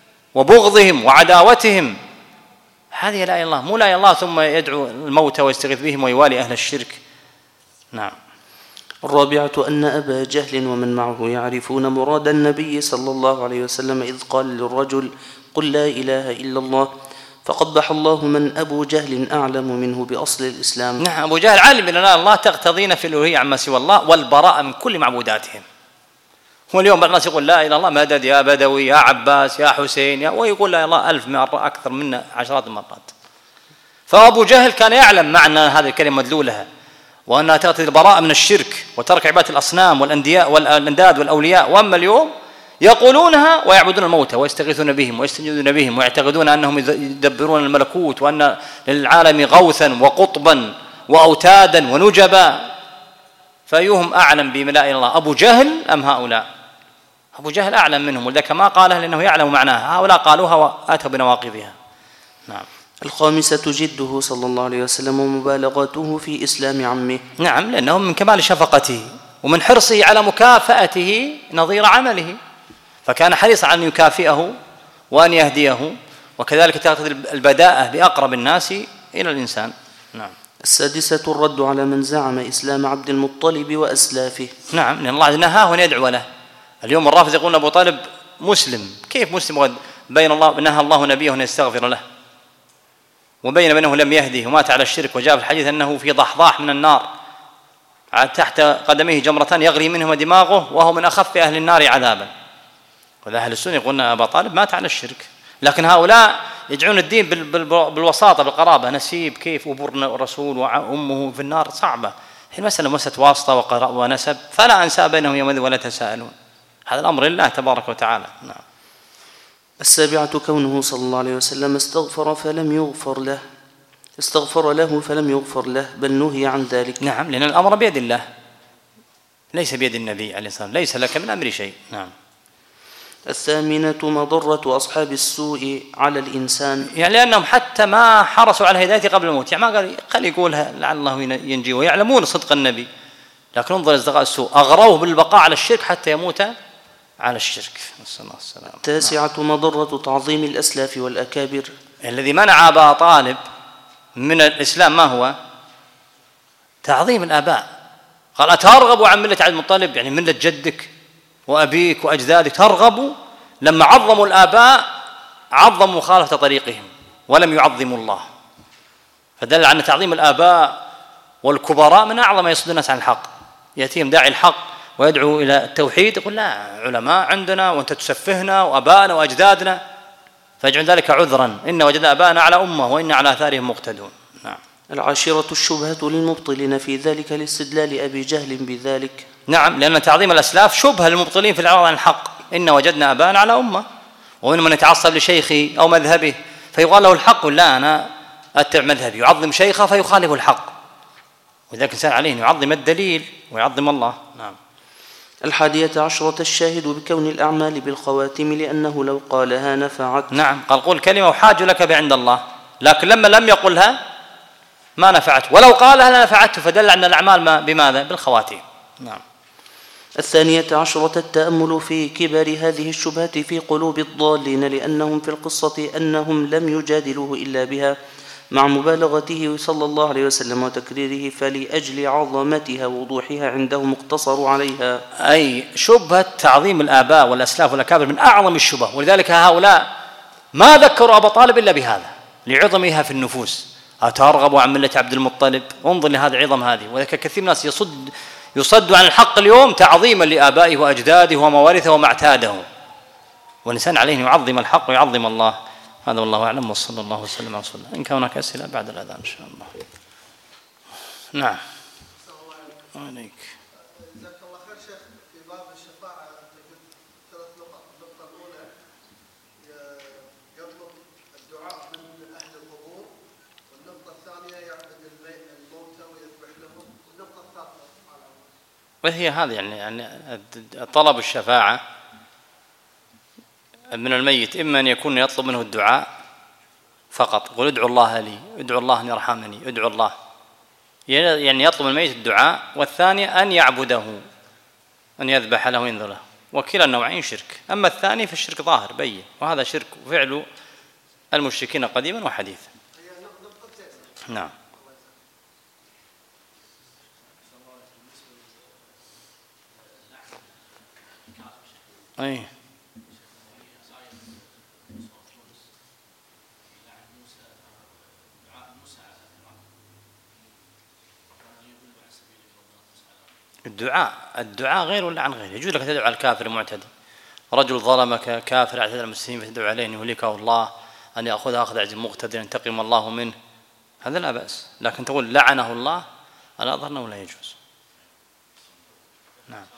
وبغضهم وعداوتهم. هذه لا إله إلا الله، مو لا إله إلا الله ثم يدعو الموتى ويستغيث بهم ويوالي أهل الشرك. نعم. الرابعة أن أبا جهل ومن معه يعرفون مراد النبي صلى الله عليه وسلم إذ قال للرجل: قل لا إله إلا الله، فقبح الله من أبو جهل أعلم منه بأصل الإسلام. نعم، أبو جهل عالم أن لا إله إلا الله تقتضينا في الألوهية عما سوى الله والبراءة من كل معبوداتهم. هو اليوم بعض الناس يقول لا إله إلا الله مدد يا بدوي يا عباس يا حسين يا، ويقول لا إله إلا الله ألف مرة أكثر منا عشرات المرات. فأبو جهل كان يعلم معنى هذه الكلمة مدلولها، وأنها تقتضي البراءة من الشرك وترك عبادة الأصنام والأندياء والأنداد والأولياء. وأما اليوم يقولونها ويعبدون الموتى ويستغيثون بهم ويستنجدون بهم ويعتقدون أنهم يدبرون الملكوت وأن للعالم غوثا وقطبا وأوتادا ونجبا. فأيهم أعلم بما لا إله إلا الله، أبو جهل أم هؤلاء؟ أبو جهل أعلم منهم، ولذلك ما قالها لأنه يعلم معناها، هؤلاء قالوها وآتوا بنواقضها. نعم. الخامسة جده صلى الله عليه وسلم ومبالغته في إسلام عمه. نعم، لأنه من كمال شفقته ومن حرصه على مكافأته نظير عمله، فكان حريصا على أن يكافئه وأن يهديه، وكذلك تقتضي البداءة بأقرب الناس إلى الإنسان. نعم. السادسة الرد على من زعم إسلام عبد المطلب وأسلافه. نعم، لأن الله نهاه أن يدعو له. اليوم الرافض يقول أبو طالب مسلم، كيف مسلم؟ بين الله نهى الله نبيه أن يستغفر له، وبين بينه لم يهديه ومات على الشرك، وجاء في الحديث أنه في ضحضاح من النار تحت قدميه جمرتان يغلي منهما دماغه وهو من أخف أهل النار عذابا. وأهل السنة يقولون أبا طالب مات على الشرك، لكن هؤلاء يجعلون الدين بالوساطة بالقرابة، نسيب كيف أبو الرسول وأمه في النار صعبة. هي المسألة مسألة واسطة ونسب، فلا أنساب بينهم يومئذ ولا تساءلون. هذا الأمر لله تبارك وتعالى. نعم. السابعة كونه صلى الله عليه وسلم استغفر فلم يغفر له استغفر له فلم يغفر له، بل نهي عن ذلك. نعم، لأن الأمر بيد الله ليس بيد النبي عليه الصلاة والسلام، ليس لك من أمر شيء. نعم. الثامنة مضرة أصحاب السوء على الإنسان، يعني لأنهم حتى ما حرصوا على هدايته قبل الموت، يعني ما قال قال يقولها لعل الله ينجيه، ويعلمون صدق النبي، لكن انظر أصدقاء السوء أغروه بالبقاء على الشرك حتى يموت على الشرك. نسأل الله السلامة. التاسعة مضرة تعظيم الأسلاف والأكابر. الذي منع أبا طالب من الإسلام ما هو؟ تعظيم الآباء. قال أترغب عن ملة عبد المطلب، يعني ملة جدك وأبيك وأجدادك، ترغبوا؟ لما عظموا الآباء عظموا مخالفة طريقهم ولم يعظموا الله، فدل على أن تعظيم الآباء والكبراء من أعظم ما يصد الناس عن الحق. يأتيهم داعي الحق ويدعو إلى التوحيد يقول لا، علماء عندنا وأنت تسفهنا وأبائنا وأجدادنا، فيجعل ذلك عذرا، إن وجدنا آباءنا على أمة وإن على آثارهم مقتدون. نعم. العاشرة الشبهة للمبطلين في ذلك لاستدلال أبي جهل بذلك. نعم، لأن تعظيم الأسلاف شبهة للمبطلين في الإعراض عن الحق، إن وجدنا آباءنا على أمة، ومن من يتعصب لشيخه أو مذهبه فيقال له الحق، لا أنا أتبع مذهبي، يعظم شيخه فيخالف الحق، وذلك الإنسان عليه أن يعظم الدليل ويعظم الله. نعم. الحادية عشرة الشاهد بكون الأعمال بالخواتم، لأنه لو قالها نفعت. نعم، قال قول كلمة وحاج لك بعند الله، لكن لما لم يقلها ما نفعت، ولو قالها لنفعته، فدل أن الأعمال بماذا؟ بالخواتيم. نعم. الثانية عشرة التأمل في كبر هذه الشبهات في قلوب الضالين، لأنهم في القصة أنهم لم يجادلوه إلا بها مع مبالغته صلى الله عليه وسلم وتكريره، فلأجل عظمتها ووضوحها عندهم اقتصروا عليها. أي شبهة تعظيم الآباء والأسلاف والأكابر من أعظم الشبه، ولذلك هؤلاء ما ذكروا أبا طالب إلا بهذا لعظمها في النفوس. أترغب عن ملة عبد المطلب؟ انظر لهذا عظم هذه. وذلك كثير من الناس يصد يصد عن الحق اليوم تعظيما لآبائه وأجداده وموارثه وما اعتاده، والإنسان عليه أن يعظم الحق ويعظم الله. هذا والله أعلم، وصلى الله وسلم على رسول الله. إن كان هناك أسئلة بعد الأذان إن شاء الله. نعم. عليك. جزاك الله خير شيخ. في باب الشفاعة ثلاث نقط. النقطة الأولى يطلب الدعاء من أهل القبور، والنقطة الثانية يعبد الموتى ويذبح لهم، والنقطة الثالثة وهي هذه يعني يعني طلب الشفاعة من الميت، إما أن يكون يطلب منه الدعاء فقط، قل ادعوا الله لي، ادعوا الله أن يرحمني، ادعوا الله، يعني يطلب من الميت الدعاء، والثانية أن يعبده، أن يذبح له وينذر له، وكلا النوعين شرك. أما الثاني فالشرك ظاهر بين، وهذا شرك وفعل المشركين قديما وحديثا. نعم. أي الدعاء الدعاء غير ولا عن غير؟ يجوز لك تدعو على الكافر المعتدي، رجل ظلمك كافر اعتدى على المسلمين فتدعو عليه ان يهلكه الله، ان ياخذه اخذ عزيز مقتدر ينتقم الله منه، هذا لا باس. لكن تقول لعنه الله، انا اظن انه لا يجوز. نعم.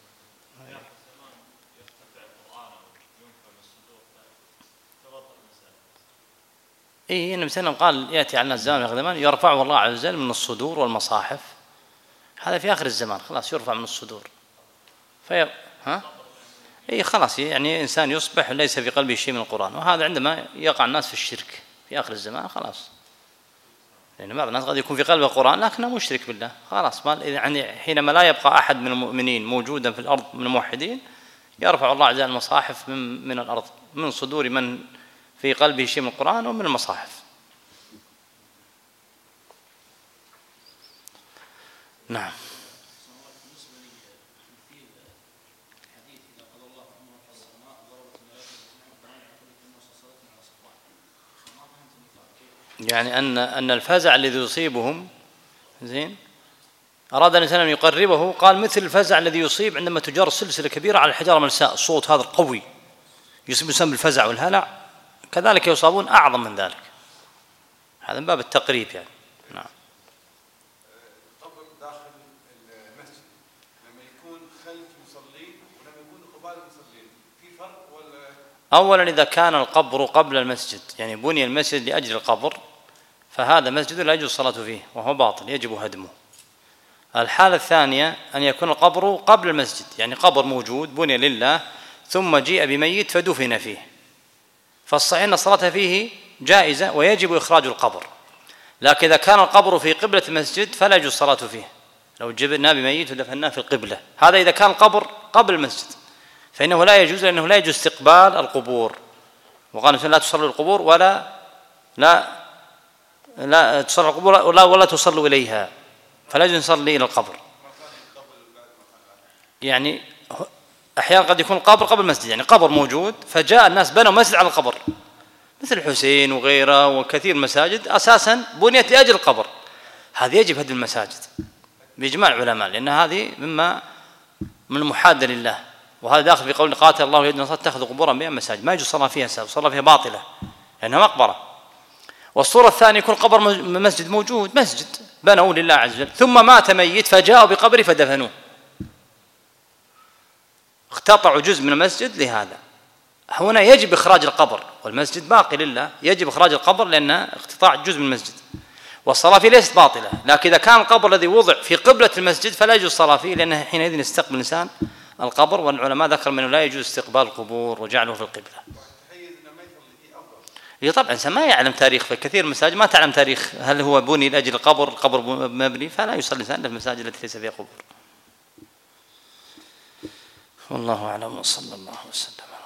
إيه النبي صلى الله عليه وسلم قال يأتي على الناس زمان يغدمان يرفعه الله عز وجل من الصدور والمصاحف، هذا في آخر الزمان خلاص يرفع من الصدور. في ها إيه خلاص يعني إنسان يصبح ليس في قلبه شيء من القرآن، وهذا عندما يقع الناس في الشرك في آخر الزمان خلاص، لأن بعض الناس قد يكون في قلبه القرآن لكنه مشرك بالله خلاص، ما يعني حينما لا يبقى أحد من المؤمنين موجودا في الأرض من الموحدين يرفع الله عز وجل المصاحف من من الأرض من صدور من في قلبه شيء من القرآن ومن المصاحف. نعم. يعني أن أن الفزع الذي يصيبهم زين أراد الإنسان أن يقربه، قال مثل الفزع الذي يصيب عندما تجر سلسلة كبيرة على الحجارة ملساء، الصوت هذا القوي يصيب الإنسان بالفزع والهلع، كذلك يصابون أعظم من ذلك. هذا من باب التقريب يعني. نعم. قبر داخل المسجد لما يكون خلف مصلين ولما يكون قبال المصلين في فرق ولا؟ أولا إذا كان القبر قبل المسجد، يعني بني المسجد لأجل القبر، فهذا مسجد لا يجوز الصلاة فيه وهو باطل يجب هدمه. الحالة الثانية أن يكون القبر قبل المسجد، يعني قبر موجود بني لله ثم جيء بميت فدفن فيه، فالصحيح أن الصلاة فيه جائزة ويجب إخراج القبر. لكن إذا كان القبر في قبلة المسجد فلا يجوز الصلاة فيه، لو جبنا بميت ودفناه في القبلة، هذا إذا كان القبر قبل المسجد فإنه لا يجوز، لأنه لا يجوز استقبال القبور، وقال لا تصلوا القبور ولا لا لا تصلوا القبور ولا ولا تصلوا إليها، فلا يجوز نصلي إلى القبر. يعني أحيانا قد يكون القبر قبل المسجد، يعني قبر موجود فجاء الناس بنوا مسجد على القبر، مثل الحسين وغيره وكثير مساجد أساسا بنيت لأجل القبر، هذه يجب هدم المساجد بإجماع العلماء، لأن هذه مما من المحادة لله، وهذا داخل في قول قاتل الله يد نصر تأخذ قبورا بها مساجد، ما يجوز الصلاة فيها سبب، الصلاة فيها باطلة لأنها مقبرة. والصورة الثانية يكون قبر مسجد موجود، مسجد بنوا لله عز وجل ثم مات ميت فجاءوا بقبره فدفنوه، اقتطعوا جزء من المسجد لهذا. هنا يجب إخراج القبر والمسجد باقي لله، يجب إخراج القبر لأن اقتطاع جزء من المسجد، والصلاة فيه ليست باطلة، لكن إذا كان القبر الذي وضع في قبلة المسجد فلا يجوز الصلاة فيه، لأنه حينئذ يستقبل الإنسان القبر، والعلماء ذكر منه لا يجوز استقبال القبور وجعله في القبلة. هي طبعا إنسان ما يعلم تاريخ، في كثير من المساجد ما تعلم تاريخ هل هو بني لأجل القبر، القبر مبني، فلا يصلي الإنسان في المساجد التي ليس فيها قبور. والله أعلم وصلى الله وسلم.